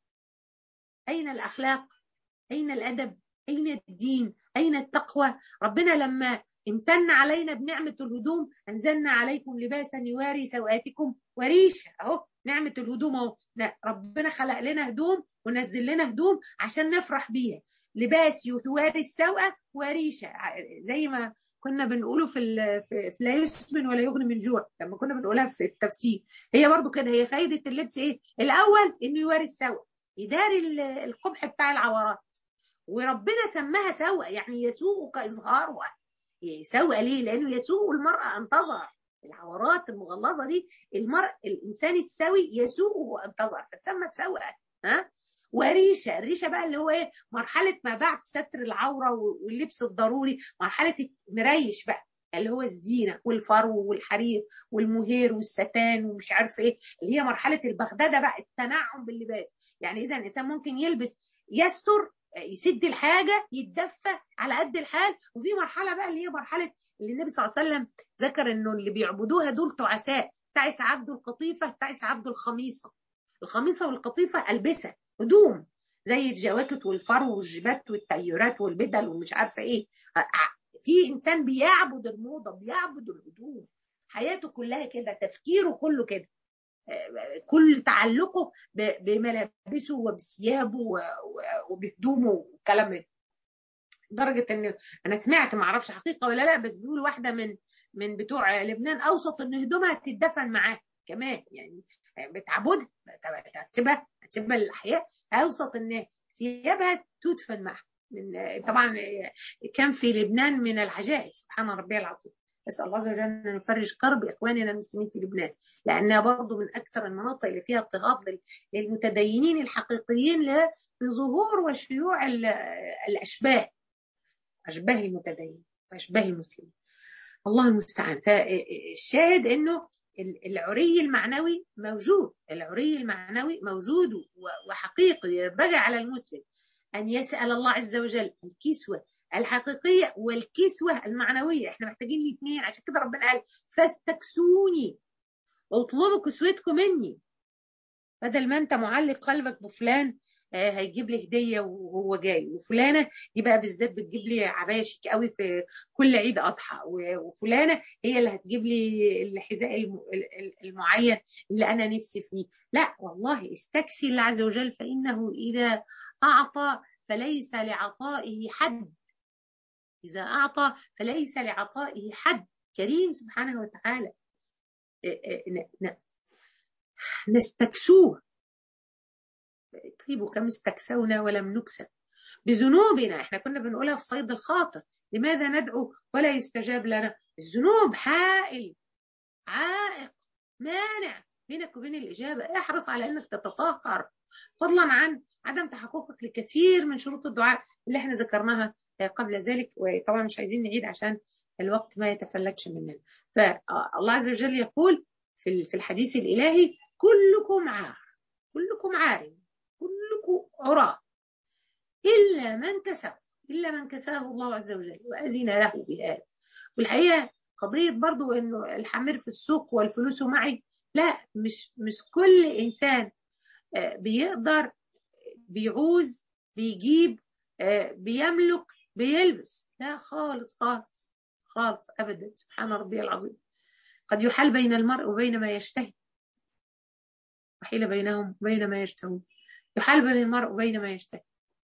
اين الاخلاق؟ أين الأدب؟ أين الدين؟ أين التقوى؟ ربنا لما امتن علينا بنعمة الهدوم أنزلنا عليكم لباسا يواري سوآتكم وريشة. أهو نعمة الهدوم أهو، ربنا خلق لنا هدوم ونزل لنا هدوم عشان نفرح بيها. لباس يواري السوءة وريشة، زي ما كنا بنقوله في في لا يسمن ولا يغني من جوع، لما كنا بنقولها في التفسير. هي برضو كده، هي فايدة اللبس إيه؟ الأول إنه يواري السوءة، يداري القبح بتاع العورات. وربنا سماها سوء، يعني يسوء كإظهارها. سوء ليه؟ لأنه يسوء المرأة أن تظهر العورات المغلظة دي. المرء الإنسان السوي يسوءه أن تظهر فتسمى سوء. ها؟ وريشة، الريشة بقى اللي هو ايه؟ مرحلة ما بعد ستر العورة واللبس الضروري، مرحلة مريش بقى اللي هو الزينة والفرو والحرير والمهير والستان ومش عارف ايه، اللي هي مرحلة البغدادة بقى، التنعم باللباس. يعني إذا الإنسان ممكن يلبس يستر، يسد الحاجة، يتدفى على قد الحال. وفي مرحلة بقى اللي هي مرحلة اللي النبي صلى الله عليه وسلم ذكر انه اللي بيعبدوها دول تعساء. تعس عبد القطيفة، تعس عبد الخميصة. الخميصة والقطيفة ألبسة هدوم زي الجواكت والفرو والجبات والتيارات والبدل ومش عارفة ايه. في انسان بيعبد الموضة، بيعبد الهدوم، حياته كلها كده، تفكيره كله كده، كل تعلقه بملابسه وبثيابه وبهدومه والكلام ده. لدرجه ان انا سمعت، ما اعرفش حقيقه ولا لا، بس بيقولوا واحده من من بتوع لبنان اوصت ان هدومها تتدفن معاه كمان يعني بتعبدها، هتسيبها هتسيبها للاحياء اوسط الناس، ثيابها تدفن معها. من طبعا كان في لبنان من العجائب سبحان ربي العظيم. اسال الله عز وجل ان يفرج كرب اخواننا المسلمين في لبنان، لانها برضه من اكثر المناطق اللي فيها اضطهاد للمتدينين الحقيقيين لظهور وشيوع الاشباه، اشباه المتدينين واشباه المسلمين. الله المستعان. فالشاهد انه العري المعنوي موجود، العري المعنوي موجود وحقيقي. ينبغي على المسلم أن يسأل الله عز وجل الكسوة الحقيقية والكسوة المعنوية. احنا محتاجين الاثنين، عشان كده ربنا قال فاستكسوني واطلبوا كسوتكم مني. بدل ما انت معلق قلبك بفلان آه هيجيب لي هديه وهو جاي، وفلانه دي بقى بالذات بتجيب لي عبايه شيك قوي في كل عيد اضحى، وفلانه هي اللي هتجيب لي الحذاء المعين اللي انا نفسي فيه. لا والله، استكسي الله عز وجل، فانه اذا اعطى فليس لعطائه حد، اذا اعطى فليس لعطائه حد، كريم سبحانه وتعالى. نستكسوه. طيب كم استكسونا ولم نكسب بذنوبنا. احنا كنا بنقولها في صيد الخاطر، لماذا ندعو ولا يستجاب لنا؟ الذنوب حائل، عائق، مانع بينك وبين الإجابة. احرص على أنك تتطهر، فضلا عن عدم تحققك لكثير من شروط الدعاء اللي احنا ذكرناها قبل ذلك، وطبعا مش عايزين نعيد عشان الوقت ما يتفلتش مننا. فالله عز وجل يقول في الحديث الإلهي كلكم عار، كلكم عار، كلكم عراة إلا من كساه، إلا من كساه الله عز وجل وأذن له بهذا. والحقيقة قضية برضو إنه الحمير في السوق والفلوس معي، لا، مش مش كل إنسان بيقدر بيعوز بيجيب بيملك بيلبس، لا خالص خالص خالص أبدا. سبحان ربي العظيم. قد يحال بين المرء وبين ما يشتهي، وحيل بينهم وبين ما يشتهون، يحال بين المرء وبين ما يشتهي.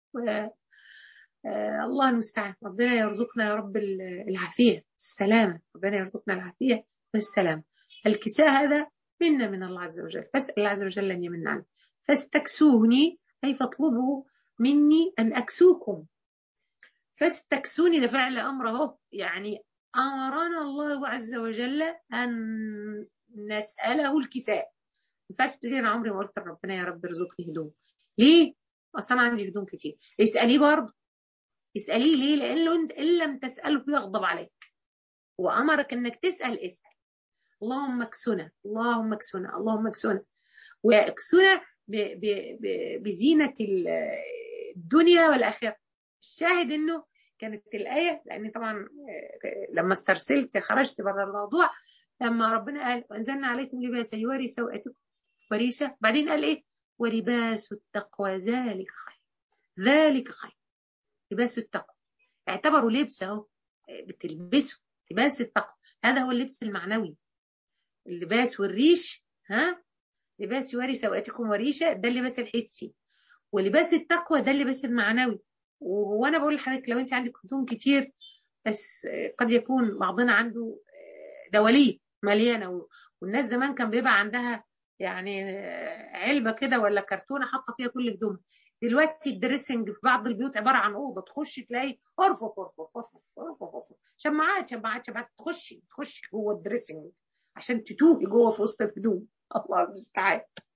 آه الله المستعان. ربنا يرزقنا يا رب العافية السلامة، ربنا يرزقنا العافية والسلام. الكساء هذا منا من الله عز وجل، فاسأل الله عز وجل أن يمن عنه. فاستكسوني أي فاطلبوا مني أن أكسوكم. فاستكسوني ده فعل أمر اهو، يعني أمرنا الله عز وجل أن نسأله الكساء. ما ينفعش تقولي أنا عمري ما قلت لربنا يا رب ارزقني هدوم، ليه؟ أصلا أنا عندي هدوم كتير. اسأليه برضه، اسأليه ليه؟ لأنه انت إن لم تسأله بيغضب عليك، وأمرك إنك تسأل. اسأل اللهم اكسنا، اللهم اكسنا، اللهم اكسنا، واكسنا بزينة الدنيا والآخرة. الشاهد إنه كانت الآية، لأن طبعا لما استرسلت خرجت بره الموضوع، لما ربنا قال وأنزلنا عليكم لباسا يواري سوءاتكم وريشة، بعدين قال إيه؟ ولباس التقوى ذلك خير، ذلك خير. لباس التقوى اعتبروا لبس اهو بتلبسه، لباس التقوى هذا هو اللبس المعنوي. اللباس والريش، ها، لباس يواري سوءاتكم وريشة ده اللباس الحسي، ولباس التقوى ده اللباس المعنوي. وانا بقول لحضرتك لو انت عندك هدوم كتير، بس قد يكون بعضنا عنده دواليب مليانه، والناس زمان كان بيبقى عندها يعني علبه كده ولا كرتونه حاطه فيها كل هدومها. دلوقتي الدريسنج في بعض البيوت عباره عن اوضه، تخش تلاقي ارفف ارفف ارفف ارفف شماعات شماعات شماعات، تخشي تخشي جوه الدريسنج عشان تتوهي جوه في وسط الهدوم. الله المستعان.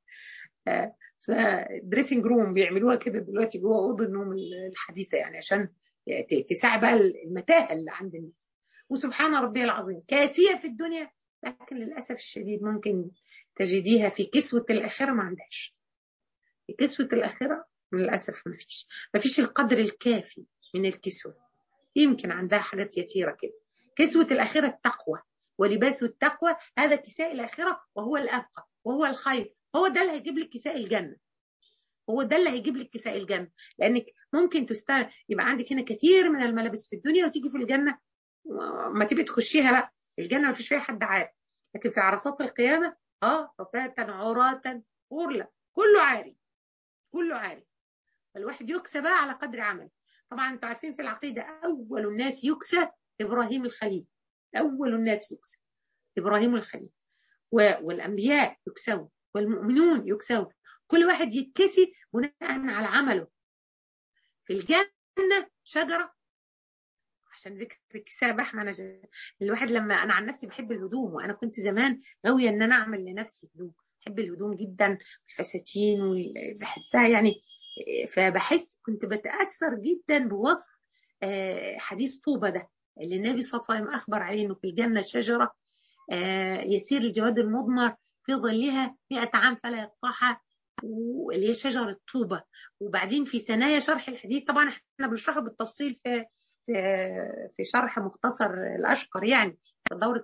فدريسنج روم بيعملوها كده دلوقتي جوه اوضه النوم الحديثه، يعني عشان تساعد بقى المتاهه اللي عند الناس. وسبحان ربي العظيم، كاسيه في الدنيا، لكن للاسف الشديد ممكن تجديها في كسوه الاخره ما عندهاش. في كسوه الاخره للاسف ما فيش ما فيش القدر الكافي من الكسوه. يمكن عندها حاجات يسيره كده. كسوه الاخره التقوى، ولباس التقوى هذا كساء الاخره، وهو الابقى وهو الخير. هو ده اللي هيجيب لك كساء الجنه، هو ده اللي هيجيب لك كساء الجنه. لانك ممكن تستر يبقى عندك هنا كثير من الملابس في الدنيا، وتيجي في الجنه ما تبقي تخشيها، لا، الجنه ما فيش فيها حد عارف. لكن في عرصات القيامه اه رفاة عراة غرلا، كله عاري، كله عاري. فالواحد يكسى بقى على قدر عمله. طبعا انتوا عارفين في العقيده اول الناس يكسى ابراهيم الخليل، اول الناس يكسى ابراهيم الخليل. والأنبياء يكسون والمؤمنون يكسون، كل واحد يتكسي بناء على عمله. في الجنة شجرة، عشان ذكر الكساء معنى الواحد لما أنا عن نفسي بحب الهدوم، وأنا كنت زمان غاوية إن أنا أعمل لنفسي هدوم، بحب الهدوم جدا، الفساتين بحسها يعني. فبحس كنت بتأثر جدا بوصف حديث طوبة ده اللي النبي صلى الله عليه وسلم أخبر عليه إنه في الجنة شجرة يسير الجواد المضمر في ظلها مئة عام فلا يقطعها، واللي هي شجرة طوبة. وبعدين في ثنايا شرح الحديث، طبعا احنا بنشرحه بالتفصيل في في شرح مختصر الأشقر يعني في دورة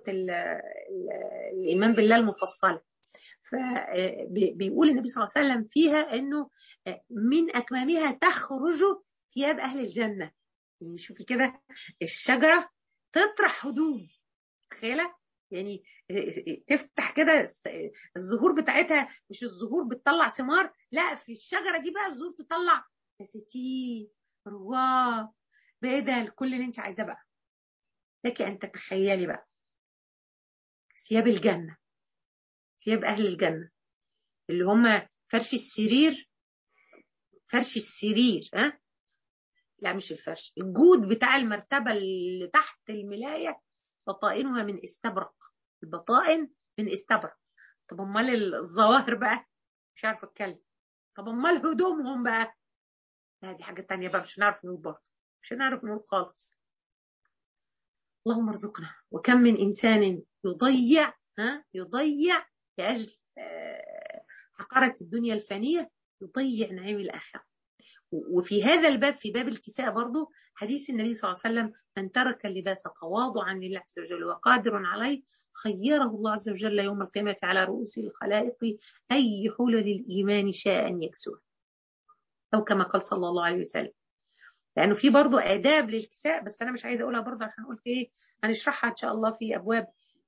الإيمان بالله المفصلة. فبيقول النبي صلى الله عليه وسلم فيها انه من اكمامها تخرج ثياب اهل الجنه. يعني شوفي كده الشجره تطرح هدوم، تخيله يعني تفتح كده الزهور بتاعتها، مش الزهور بتطلع ثمار، لا في الشجره دي بقى الزهور تطلع فساتين رواه بدل كل اللي انت عايزاه بقى. لك ان تتخيلي بقى ثياب الجنه، ثياب اهل الجنه اللي هم فرش السرير، فرش السرير ها لا مش الفرش، الجود بتاع المرتبة اللي تحت الملاية بطائنها من استبرق، البطائن من استبرق. طب امال الظواهر بقى مش عارفه اتكلم، طب امال هدومهم بقى لا دي حاجة تانية بقى مش هنعرف نقول برضه، مش هنعرف نقول خالص. اللهم ارزقنا. وكم من إنسان يضيع ها يضيع لأجل حقارة الدنيا الفانية، يضيع نعيم الآخرة. وفي هذا الباب في باب الكساء برضه حديث النبي صلى الله عليه وسلم: من ترك اللباس تواضعا لله عز وجل وقادر عليه خيره الله عز وجل يوم القيامة على رؤوس الخلائق أي حلل الإيمان شاء أن يكسوه، أو كما قال صلى الله عليه وسلم. لأنه في برضه آداب للكساء، بس أنا مش عايزة أقولها برضه عشان قلت إيه هنشرحها إن شاء الله في أبواب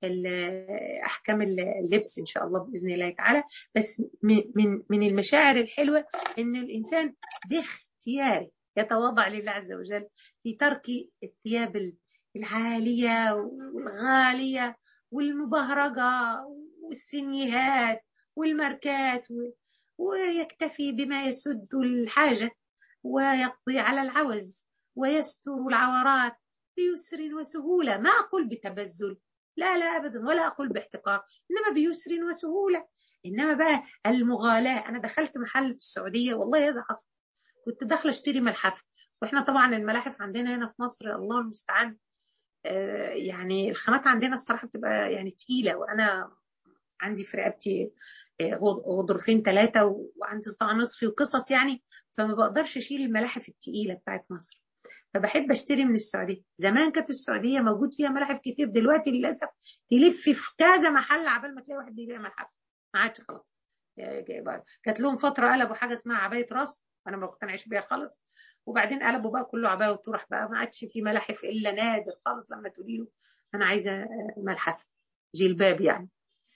أحكام اللبس إن شاء الله بإذن الله تعالى. بس من من المشاعر الحلوة إن الإنسان ده اختياري يتواضع لله عز وجل في ترك الثياب العالية والغالية والمبهرجة والسنيهات والماركات، ويكتفي بما يسد الحاجة ويقضي على العوز ويستر العورات بيسر وسهولة. ما أقول بتبذل، لا لا أبدا، ولا أقول باحتقار، إنما بيسر وسهولة. إنما بقى المغالاة، أنا دخلت محل في السعودية والله هذا حصل، كنت داخلة اشتري ملحفة، وإحنا طبعا الملاحف عندنا هنا في مصر الله المستعان آه يعني الخامات عندنا الصراحة بتبقى يعني تقيلة، وأنا عندي في رقبتي غضرفين ثلاثة وعندي صداع نصفي وقصص يعني، فما بقدرش اشيل الملاحف التقيلة بتاعت مصر، فبحب اشتري من السعودية. زمان كانت السعودية موجود فيها ملاحف كتير، دلوقتي للأسف تلف في كذا محل عبال ما تلاقي واحد بيبيع ملحفة، ما عادش خلاص. كانت لهم فترة قلبوا حاجة اسمها عباية راس، أنا ما بقتنعش بيها خالص، وبعدين قلبوا بقى كله عباية وطرح بقى، ما عادش في ملاحف إلا نادر خالص لما تقولي له أنا عايزة ملحفة جلباب يعني.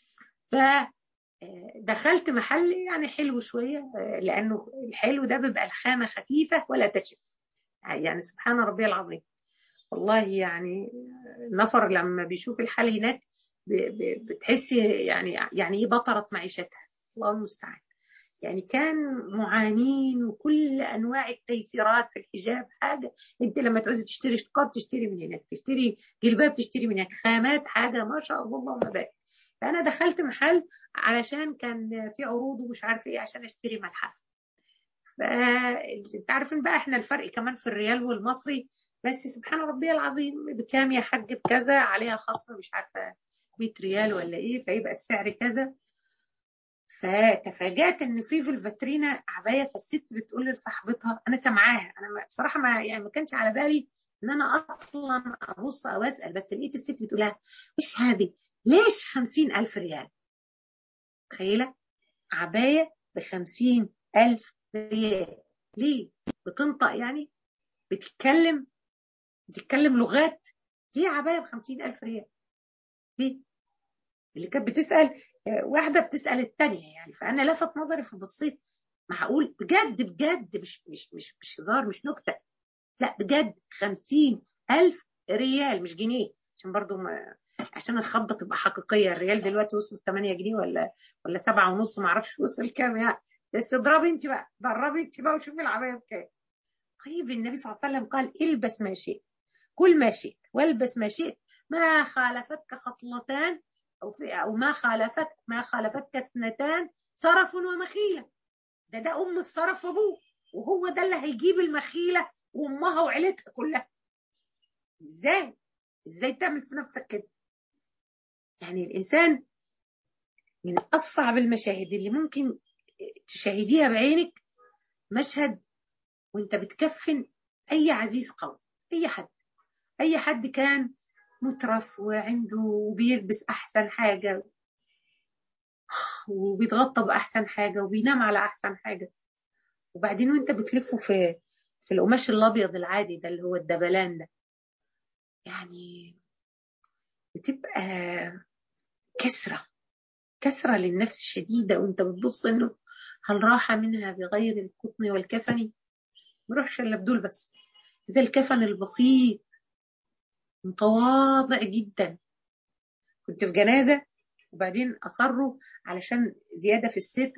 فدخلت محل يعني حلو شوية، لأنه الحلو ده بيبقى الخامة خفيفة ولا تشف، يعني سبحان ربي العظيم والله. يعني النفر لما بيشوف الحال هناك بتحسي يعني يعني ايه بطرت معيشتها، الله المستعان. يعني كان معانين وكل انواع التيسيرات في الحجاب، حاجه انت لما تعوزي تشتري شقاب تشتري من هناك، تشتري جلباب تشتري من هناك، خامات حاجه ما شاء الله اللهم بارك. فانا دخلت محل علشان كان في عروض ومش عارفه ايه عشان اشتري ملحفه. فانت عارفين بقى احنا الفرق كمان في الريال والمصري، بس سبحان ربي العظيم بكام يا حاج بكذا عليها خصم مش عارفه مية ريال ولا ايه، فيبقى السعر كذا. فتفاجأت ان في في الفاترينا عبايه، فالست بتقول لصاحبتها انا سامعاها، انا بصراحه ما يعني ما كانش على بالي ان انا اصلا ابص او اسال، بس لقيت الست بتقولها وش هذه ليش خمسين ألف ريال؟ تخيله عبايه بخمسين ألف ريال، ليه؟ بتنطق يعني؟ بتتكلم بتتكلم لغات؟ ليه عبايه بخمسين ألف ريال؟ ليه؟ اللي كانت بتسأل واحدة بتسأل الثانية يعني، فأنا لفت نظري فبصيت، معقول بجد بجد مش مش مش مش هزار مش نكتة، لا بجد خمسين ألف ريال مش جنيه عشان برضو ما عشان الخضه تبقى حقيقيه. الريال دلوقتي وصل ثمانية جنيه ولا ولا سبعة ونص، ما اعرفش وصل كام يعني. بس اضربي انت بقى، دربي انت بقى وشوفي العبايه بكام. طيب النبي صلى الله عليه وسلم قال البس ما شئت، كل ما شئت، والبس ما شئت، ما خالفتك خصلتان او في او ما خالفت ما خالفتك اثنتان، سرف ومخيله. ده ده ام السرف وابوه، وهو ده اللي هيجيب المخيله وامها وعيلتها كلها. ازاي ازاي تعمل في نفسك كده؟ يعني الانسان من اصعب المشاهد اللي ممكن تشاهديها بعينك مشهد وانت بتكفن اي عزيز قوي، اي حد اي حد كان مترف وعنده وبيلبس احسن حاجه وبيتغطى باحسن حاجه وبينام على احسن حاجه، وبعدين وانت بتلفه في في القماش الابيض العادي ده اللي هو الدبلان ده، يعني بتبقى كسره كسره للنفس شديده. وانت بتبص انه هل راح منها بغير القطن والكفن؟ ما يروحش الا بدول بس. ده الكفن البسيط متواضع جدا. كنت في جنازه وبعدين اصروا علشان زياده في الستر،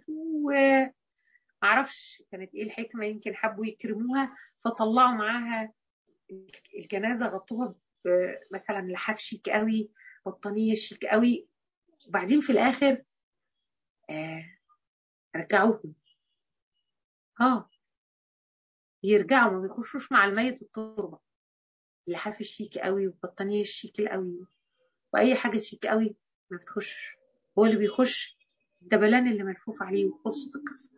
ومعرفش كانت ايه الحكمه، يمكن حبوا يكرموها فطلعوا معاها الجنازه، غطوها مثلا لحاف شيك قوي، بطانيه شيك قوي، وبعدين في الاخر آه رجعوهم. اه يرجعوا ما بيخشوش مع الميت التربه، اللحاف الشيك قوي والبطانيه الشيك القوي واي حاجه شيك قوي ما بتخشش. هو اللي بيخش الدبلان اللي ملفوف عليه وخلصت القصه.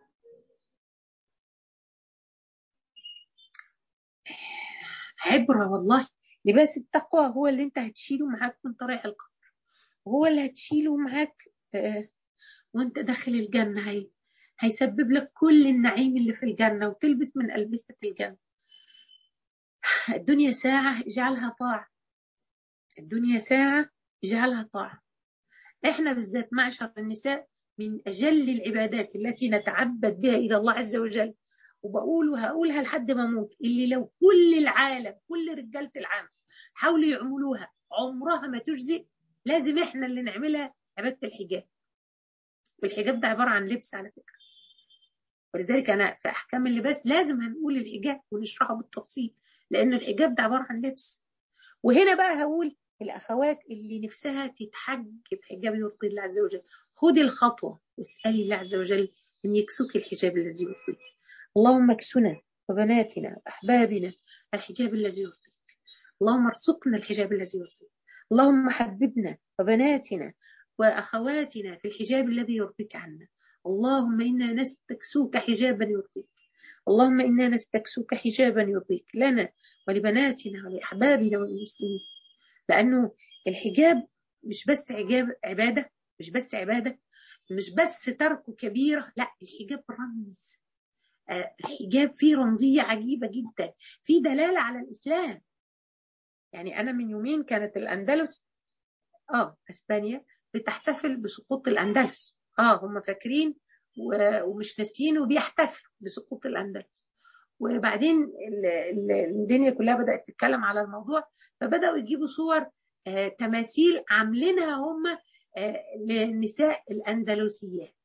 عبره والله. لباس التقوى هو اللي انت هتشيله معاك من طريق القبر، وهو اللي هتشيله معاك آه وانت داخل الجنه. هي هيسبب لك كل النعيم اللي في الجنه وتلبس من ألبسة الجنه. الدنيا ساعه اجعلها طاعه، الدنيا ساعه اجعلها طاعه. احنا بالذات معشر النساء من اجل العبادات التي نتعبد بها الى الله عز وجل، وبقول وهقولها لحد ما اموت، اللي لو كل العالم كل رجاله العالم حاولوا يعملوها عمرها ما تجزئ. لازم احنا اللي نعملها عباده الحجاب. والحجاب ده عباره عن لبس على فكره، ولذلك انا في احكام اللباس لازم هنقول الحجاب ونشرحه بالتفصيل، لان الحجاب ده عباره عن لبس. وهنا بقى هقول الأخوات اللي نفسها تتحجب حجاب يرضي الله عز وجل، خدي الخطوة واسألي الله عز وجل أن يكسوك الحجاب الذي يرضيك. اللهم اكسنا وبناتنا وأحبابنا الحجاب الذي يرضيك. اللهم ارزقنا الحجاب الذي يرضيك. اللهم حببنا وبناتنا وأخواتنا في الحجاب الذي يرضيك عنا. اللهم إنا نستكسوك حجابا يرضيك. اللهم إنا نستكسوك حجابا يرضيك لنا ولبناتنا ولأحبابنا والمسلمين. لأنه الحجاب مش بس عجاب عبادة، مش بس عبادة، مش بس ترك كبيرة، لا الحجاب رمز. آه الحجاب فيه رمزية عجيبة جدا، فيه دلالة على الإسلام. يعني أنا من يومين كانت الأندلس آه أسبانيا بتحتفل بسقوط الأندلس. آه هم فاكرين ومش ناسيين وبيحتفلوا بسقوط الأندلس. وبعدين الدنيا كلها بدأت تتكلم على الموضوع، فبدأوا يجيبوا صور آه تماثيل عاملينها هم آه للنساء الأندلسيات.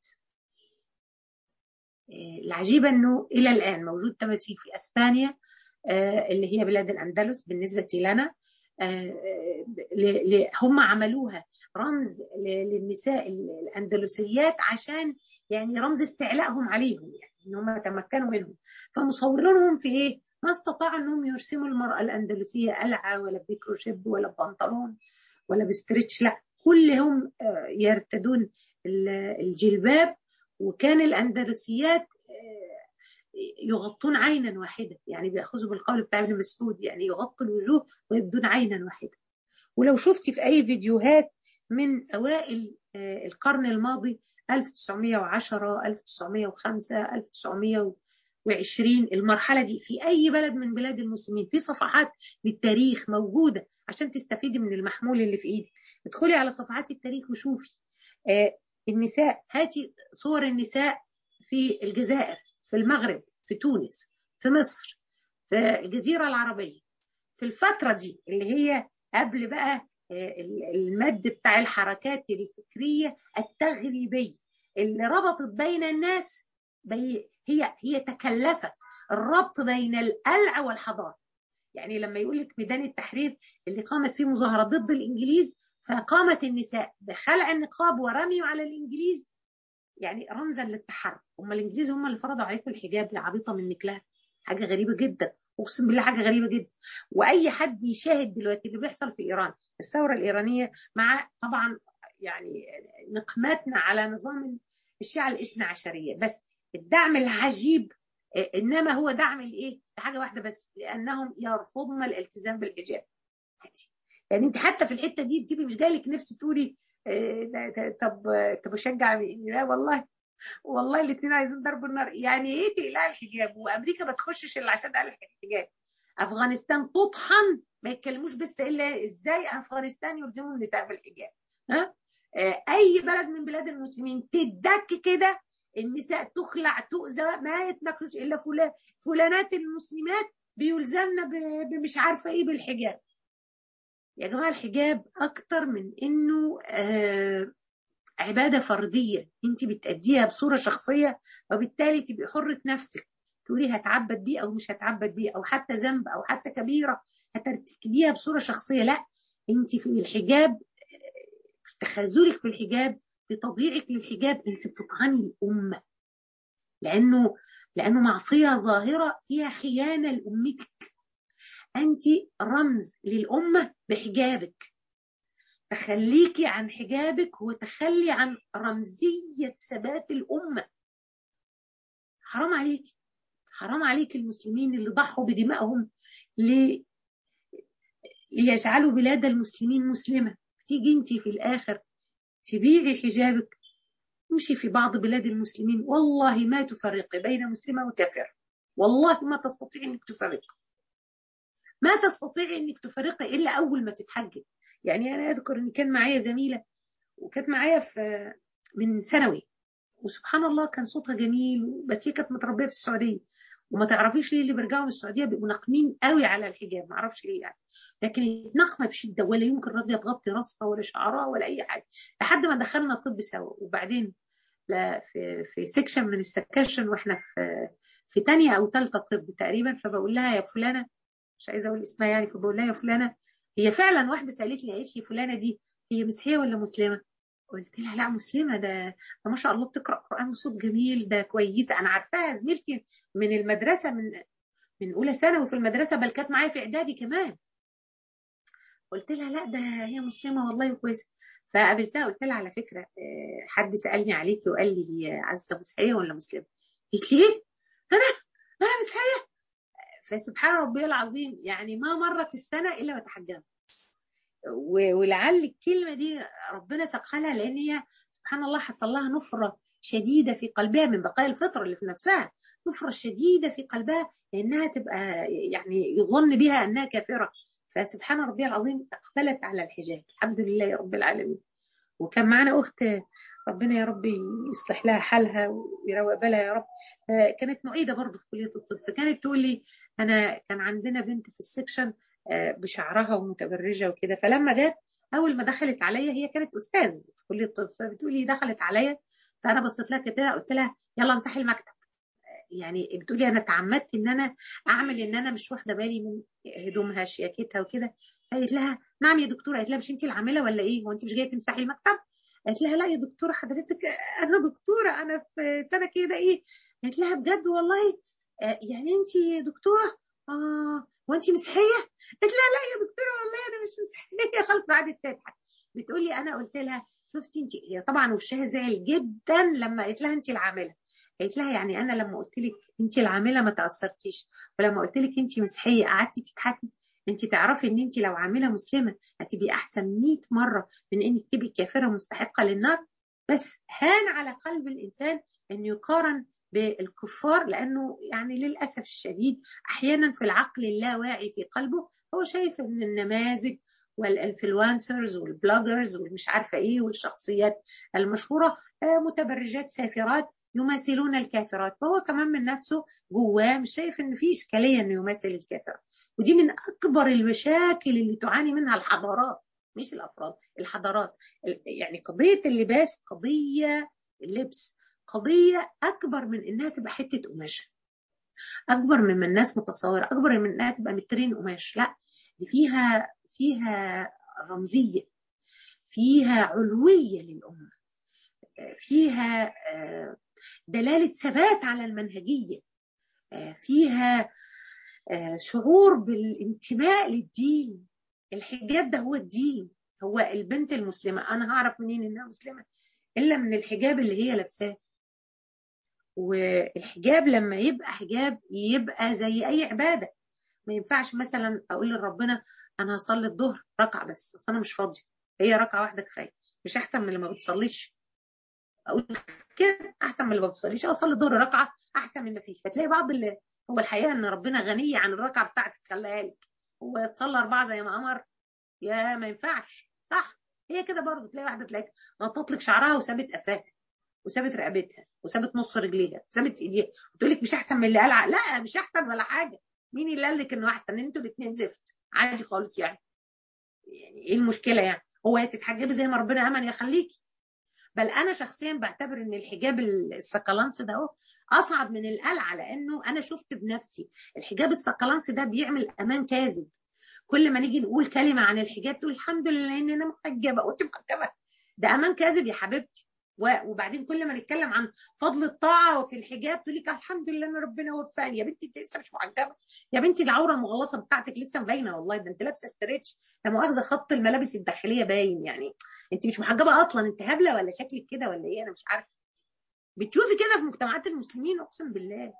آه العجيبة أنه إلى الآن موجود تماثيل في أسبانيا آه اللي هي بلاد الأندلس بالنسبة لنا. آه هم عملوها رمز للنساء الأندلسيات عشان يعني رمز استعلائهم عليهم، يعني ان هم تمكنوا منهم. فمصورينهم في ايه؟ ما استطاعوا انهم يرسموا المرأة الأندلسية قلعة ولا بميكروشيب ولا ببنطلون ولا بستريتش، لا كلهم يرتدون الجلباب. وكان الأندلسيات يغطون عينا واحدة، يعني بيأخذوا بالقول بتاع ابن مسعود، يعني يغطوا الوجوه ويبدون عينا واحدة. ولو شفتي في أي فيديوهات من أوائل القرن الماضي ألف وتسعمائة وعشرة ألف وتسعمائة وخمسة ألف وتسعمائة وعشرين المرحلة دي في أي بلد من بلاد المسلمين، في صفحات للتاريخ موجودة عشان تستفيدي من المحمول اللي في إيدك. ادخلي على صفحات التاريخ وشوفي آه النساء، هاتي صور النساء في الجزائر، في المغرب، في تونس، في مصر، في الجزيرة العربية، في الفترة دي اللي هي قبل بقى المد بتاع الحركات الفكرية التغريبية اللي ربطت بين الناس. بي هي هي تكلفت الربط بين القلع والحضارة. يعني لما يقول لك ميدان التحرير اللي قامت فيه مظاهرات ضد الإنجليز، فقامت النساء بخلع النقاب ورميوا على الإنجليز، يعني رمزا للتحرر. هم الإنجليز هم اللي فرضوا عليكم الحجاب يا عبيطة منك لها. حاجة غريبة جدا، اقسم بالله حاجه غريبه جدا. واي حد يشاهد دلوقتي اللي بيحصل في ايران، الثوره الايرانيه، مع طبعا يعني نقمتنا على نظام الشيعه الاثنى عشريه، بس الدعم العجيب انما هو دعم الايه؟ حاجه واحده بس، لانهم يرفضن الالتزام بالحجاب. يعني انت حتى في الحته دي بتبقي مش جايلك نفس تقولي طب طب اشجع؟ لا والله، والله الاثنين عايزين ضرب النار. يعني ايه تقلع الحجاب؟ وامريكا ما تخشش الا عشان قلع الحجاب. افغانستان تطحن، ما يتكلموش بس الا ازاي افغانستان يلزموا النساء بالحجاب. ها آه اي بلد من بلاد المسلمين تدك كده، النساء تخلع تؤذى، ما يتناقش الا فلان فلانات المسلمات بيلزمنا بمش عارفه ايه بالحجاب. يا جماعه الحجاب اكتر من انه آه عبادة فردية انت بتأديها بصورة شخصية، وبالتالي تبقي حرة نفسك تقولي هتعبد بيه او مش هتعبد بيه، او حتى ذنب او حتى كبيرة هترتكبيها بصورة شخصية. لا، انت في الحجاب، في تخاذلك في الحجاب، في تضييعك للحجاب، انت بتطعني الأمة، لأنه لأنه معصية ظاهرة فيها خيانة لأمتك. انت رمز للأمة بحجابك، تخليكي عن حجابك وتخلي عن رمزية ثبات الأمة. حرام عليك، حرام عليك المسلمين اللي ضحوا بدمائهم لي... ليجعلوا بلاد المسلمين مسلمة. تيجي انت في الآخر تبيعي حجابك، تمشي في بعض بلاد المسلمين، والله ما تفرقي بين مسلمة وكافرة، والله ما تستطيعي انك تفرقي، ما تستطيعي انك تفرقي إلا أول ما تتحجب. يعني أنا أذكر إن كان معايا زميلة، وكانت معايا في من ثانوي، وسبحان الله كان صوتها جميل، بس هي كانت متربيه في السعوديه، وما تعرفيش ليه اللي بيرجعوا من السعوديه بيبقوا ناقمين قوي على الحجاب، ما اعرفش ليه يعني، لكن نقمه بشده، ولا يمكن راضيه تغطي راسها ولا شعرها ولا اي حاجه، لحد ما دخلنا الطب سوا. وبعدين لا في في سيكشن من السكاشن واحنا في في ثانيه او ثالثه طب تقريبا، فبقول لها يا فلانه، مش عايزه اقول اسمها يعني، فبقول لها يا فلانه، هي فعلا واحده سالت لي قالت لي فلانه دي هي مسيحيه ولا مسلمه؟ قلت لها لا مسلمة، ده, ده ما شاء الله بتقرأ قرآن بصوت جميل، ده كويسة، أنا عارفاها زميلتي من المدرسة، من من أولى ثانوي في المدرسة، بل كانت معايا في إعدادي كمان. قلت لها لا ده هي مسلمة والله كويسة. فقابلتها قلت لها على فكرة حد سألني عليكي وقال لي هي عزة مسيحية ولا مسلمة؟ قلت لي ايه؟ أنا أنا مسيحية. فسبحان ربي العظيم، يعني ما مرت السنة إلا وتحجبت. ولعل الكلمة دي ربنا سقلها، لأن هي سبحان الله حصل لها نفرة شديدة في قلبها من بقايا الفطرة اللي في نفسها، نفرة شديدة في قلبها لأنها تبقى يعني يظن بها أنها كافرة. فسبحان ربي العظيم أقبلت على الحجاب، الحمد لله يا رب العالمين. وكان معنا أخت ربنا يا رب يصلح لها حالها ويروق بالها يا رب، كانت معيدة برضه في كلية الطب، فكانت تقول لي أنا كان عندنا بنت في السكشن بشعرها ومتبرجة وكده، فلما جت أول ما دخلت عليا، هي كانت أستاذ في كلية الطب، فبتقول لي دخلت عليا، فأنا بصيت لها كده قلت لها يلا امسحي المكتب. يعني بتقولي أنا تعمدت إن أنا أعمل إن أنا مش واخدة بالي من هدومها شياكتها وكده. قالت لها نعم يا دكتورة. قالت لها مش أنت العاملة ولا إيه؟ هو أنت مش جاية تمسحي المكتب؟ قالت لها لا يا دكتورة حضرتك أنا دكتورة، أنا في سنة كده إيه. قالت لها بجد والله آه يعني أنت دكتورة؟ آه وأنت مسيحية؟ قالت لها لا يا دكتورة والله أنا مش مسيحية خالص. قعدت تضحك بتقولي أنا قلت لها شفتي أنت، هي طبعا وشها زعل جدا لما قالت لها أنت العاملة. قالت لها يعني انا لما قلت لك انت العامله ما تاثرتيش، ولما قلت لك انت مسيحيه قعدتي تضحكي؟ انت تعرفي ان انت لو عامله مسلمه هتبقي احسن مئة مره من انك تبقي كافره مستحقه للنار. بس هان على قلب الانسان ان يقارن بالكفار، لانه يعني للاسف الشديد احيانا في العقل اللاواعي في قلبه هو شايف ان النماذج والانفلونسرز والبلوجرز والمش عارفه ايه والشخصيات المشهوره متبرجات سافرات يماثلون الكافرات، فهو كمان من نفسه جواه مش شايف ان في اشكاليه انه يماثل الكافرات. ودي من اكبر المشاكل اللي تعاني منها الحضارات. مش الأفراد، الحضارات. يعني قضية اللباس قضية، اللبس قضية أكبر من إنها تبقى حتة قماشة، أكبر مما الناس متصورة، أكبر من إنها تبقى مترين قماش. لا، دي فيها فيها رمزية، فيها علوية للأمة، فيها دلالة ثبات على المنهجية، فيها شعور بالانتماء للدين. الحجاب ده هو الدين، هو البنت المسلمة. أنا هعرف منين إنها مسلمة؟ إلا من الحجاب اللي هي لابساه. والحجاب لما يبقى حجاب يبقى زي أي عبادة. ما ينفعش مثلا أقول لربنا أنا هصلي الظهر ركعة بس، بس أنا مش فاضية، هي ركعة واحدة كفاية. مش أحسن من اللي ما بتصليش؟ أقول كده أحسن من اللي ما بتصليش، أو أصلي الظهر ركعة أحسن من ما فيش. فتلاقي بعض اللي هو الحقيقة إن ربنا غني عن الركعة بتاعتك، خليها لك، هو تصلي أربعة زي ما أمر؟ يا ما ينفعش، صح؟ هي كده برضه تلاقي واحدة تلاقي ما تطلق شعرها وسابت قفاها وسابت رقبتها وسابت نص رجليها وسابت ايديها وتقول لك مش احسن من اللي قلع. لا، مش احسن ولا حاجه. مين اللي قال لك انه احسن؟ انتوا الاثنين زفت عادي خالص يعني. يعني ايه المشكله يعني؟ هو يا تتحجبي زي ما ربنا امن يا خليكي. بل انا شخصيا بعتبر ان الحجاب السكالانس ده اهو اصعب من القلعه، لانه انا شفت بنفسي الحجاب السكالانس ده بيعمل امان كاذب. كل ما نيجي نقول كلمه عن الحجاب تقول الحمد لله ان انا محجبه، وانت محجبه. ده امان كاذب يا حبيبتي. وبعدين كل ما نتكلم عن فضل الطاعه وفي الحجاب تقول لك الحمد لله ان ربنا وفقني. يا بنتي انت لسه مش محجبه، يا بنتي العوره المغلظه بتاعتك لسه باينه، والله ده انت لابسه ستريتش، لا مؤاخذه خط الملابس الداخليه باين يعني. انت مش محجبه اصلا، انت هبله ولا شكلك كده ولا ايه؟ انا مش عارفه. بتشوفي كده في مجتمعات المسلمين اقسم بالله.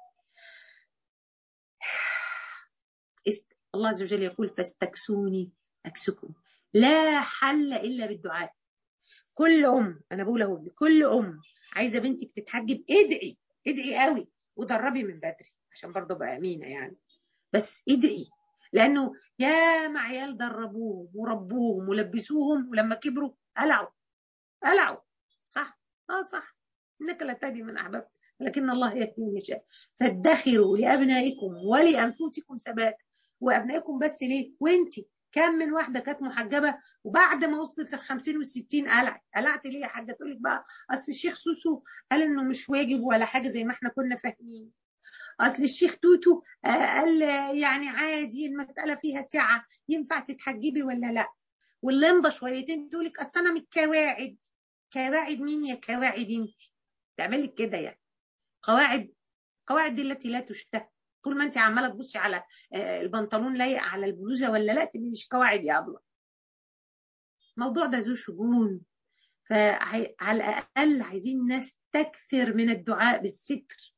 الله عز وجل يقول فاستكسوني اكسكم، لا حل الا بالدعاء. كل ام، انا بقول اهو لكل ام عايزه بنتك تتحجب ادعي، ادعي قوي ودربي من بدري عشان برضه ابقى امينه يعني. بس ادعي، لانه يا ما عيال دربوهم وربوهم ولبسوهم ولما كبروا قلعوا، قلعوا. صح؟ اه صح. انك لا تهدي من احببت ولكن الله يهدي من يشاء. فادخروا لابنائكم ولانفسكم ثبات. وابنائكم بس ليه؟ وانتي كم من واحده كانت محجبه وبعد ما وصلت لل خمسين والستين قلعت. قلعت ليه يا حاجه؟ تقول لك بقى اصل الشيخ سوسو قال انه مش واجب ولا حاجه زي ما احنا كنا فاهمين. اصل الشيخ توتو قال يعني عادي، المساله فيها سعه، ينفع تتحجبي ولا لا؟ واللي امضى شويتين تقول لك اصل انا من الكواعد. كواعد مين يا كواعد انت؟ تعملي كده يعني؟ قواعد، قواعد دي التي لا تشتهى. طول ما انت عماله تبصي على البنطلون لايق على البلوزه ولا لا، تبقي مش قواعد يا ابله. الموضوع ده ذو شجون. فعلى الاقل عايزين نستكثر من الدعاء بالستر.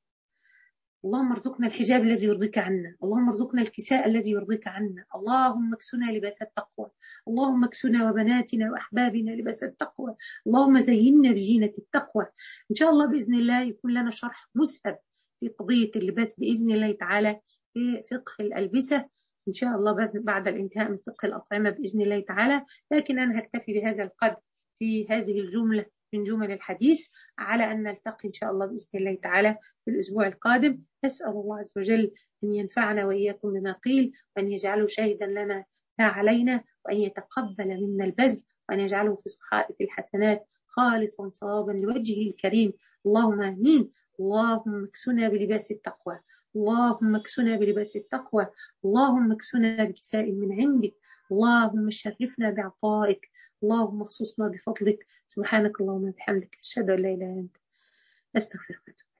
اللهم ارزقنا الحجاب الذي يرضيك عنا، اللهم ارزقنا الكساء الذي يرضيك عنا، اللهم اكسنا لباس التقوى، اللهم اكسنا وبناتنا واحبابنا لباس التقوى، اللهم زينا بزينة التقوى. ان شاء الله باذن الله يكون لنا شرح مسهب في قضية اللباس باذن الله تعالى في فقه الالبسة ان شاء الله بعد الانتهاء من فقه الاطعمة باذن الله تعالى. لكن انا هكتفي بهذا القدر في هذه الجملة من جمل الحديث، على أن نلتقي إن شاء الله بإذن الله تعالى في الأسبوع القادم. نسأل الله عز وجل أن ينفعنا وإياكم بما قيل، وأن يجعله شاهدا لنا لا علينا، وأن يتقبل منا البذل، وأن يجعله في صحائف الحسنات خالصا صوابا لوجهه الكريم. اللهم آمين. اللهم اكسنا بلباس التقوى، اللهم اكسنا بلباس التقوى، اللهم اكسنا بكساء من عندك، اللهم شرفنا بعطائك، اللهم اخصصنا بفضلك. سبحانك اللهم وبحمدك، أشهد أن لا إله إلا أنت، أستغفرك.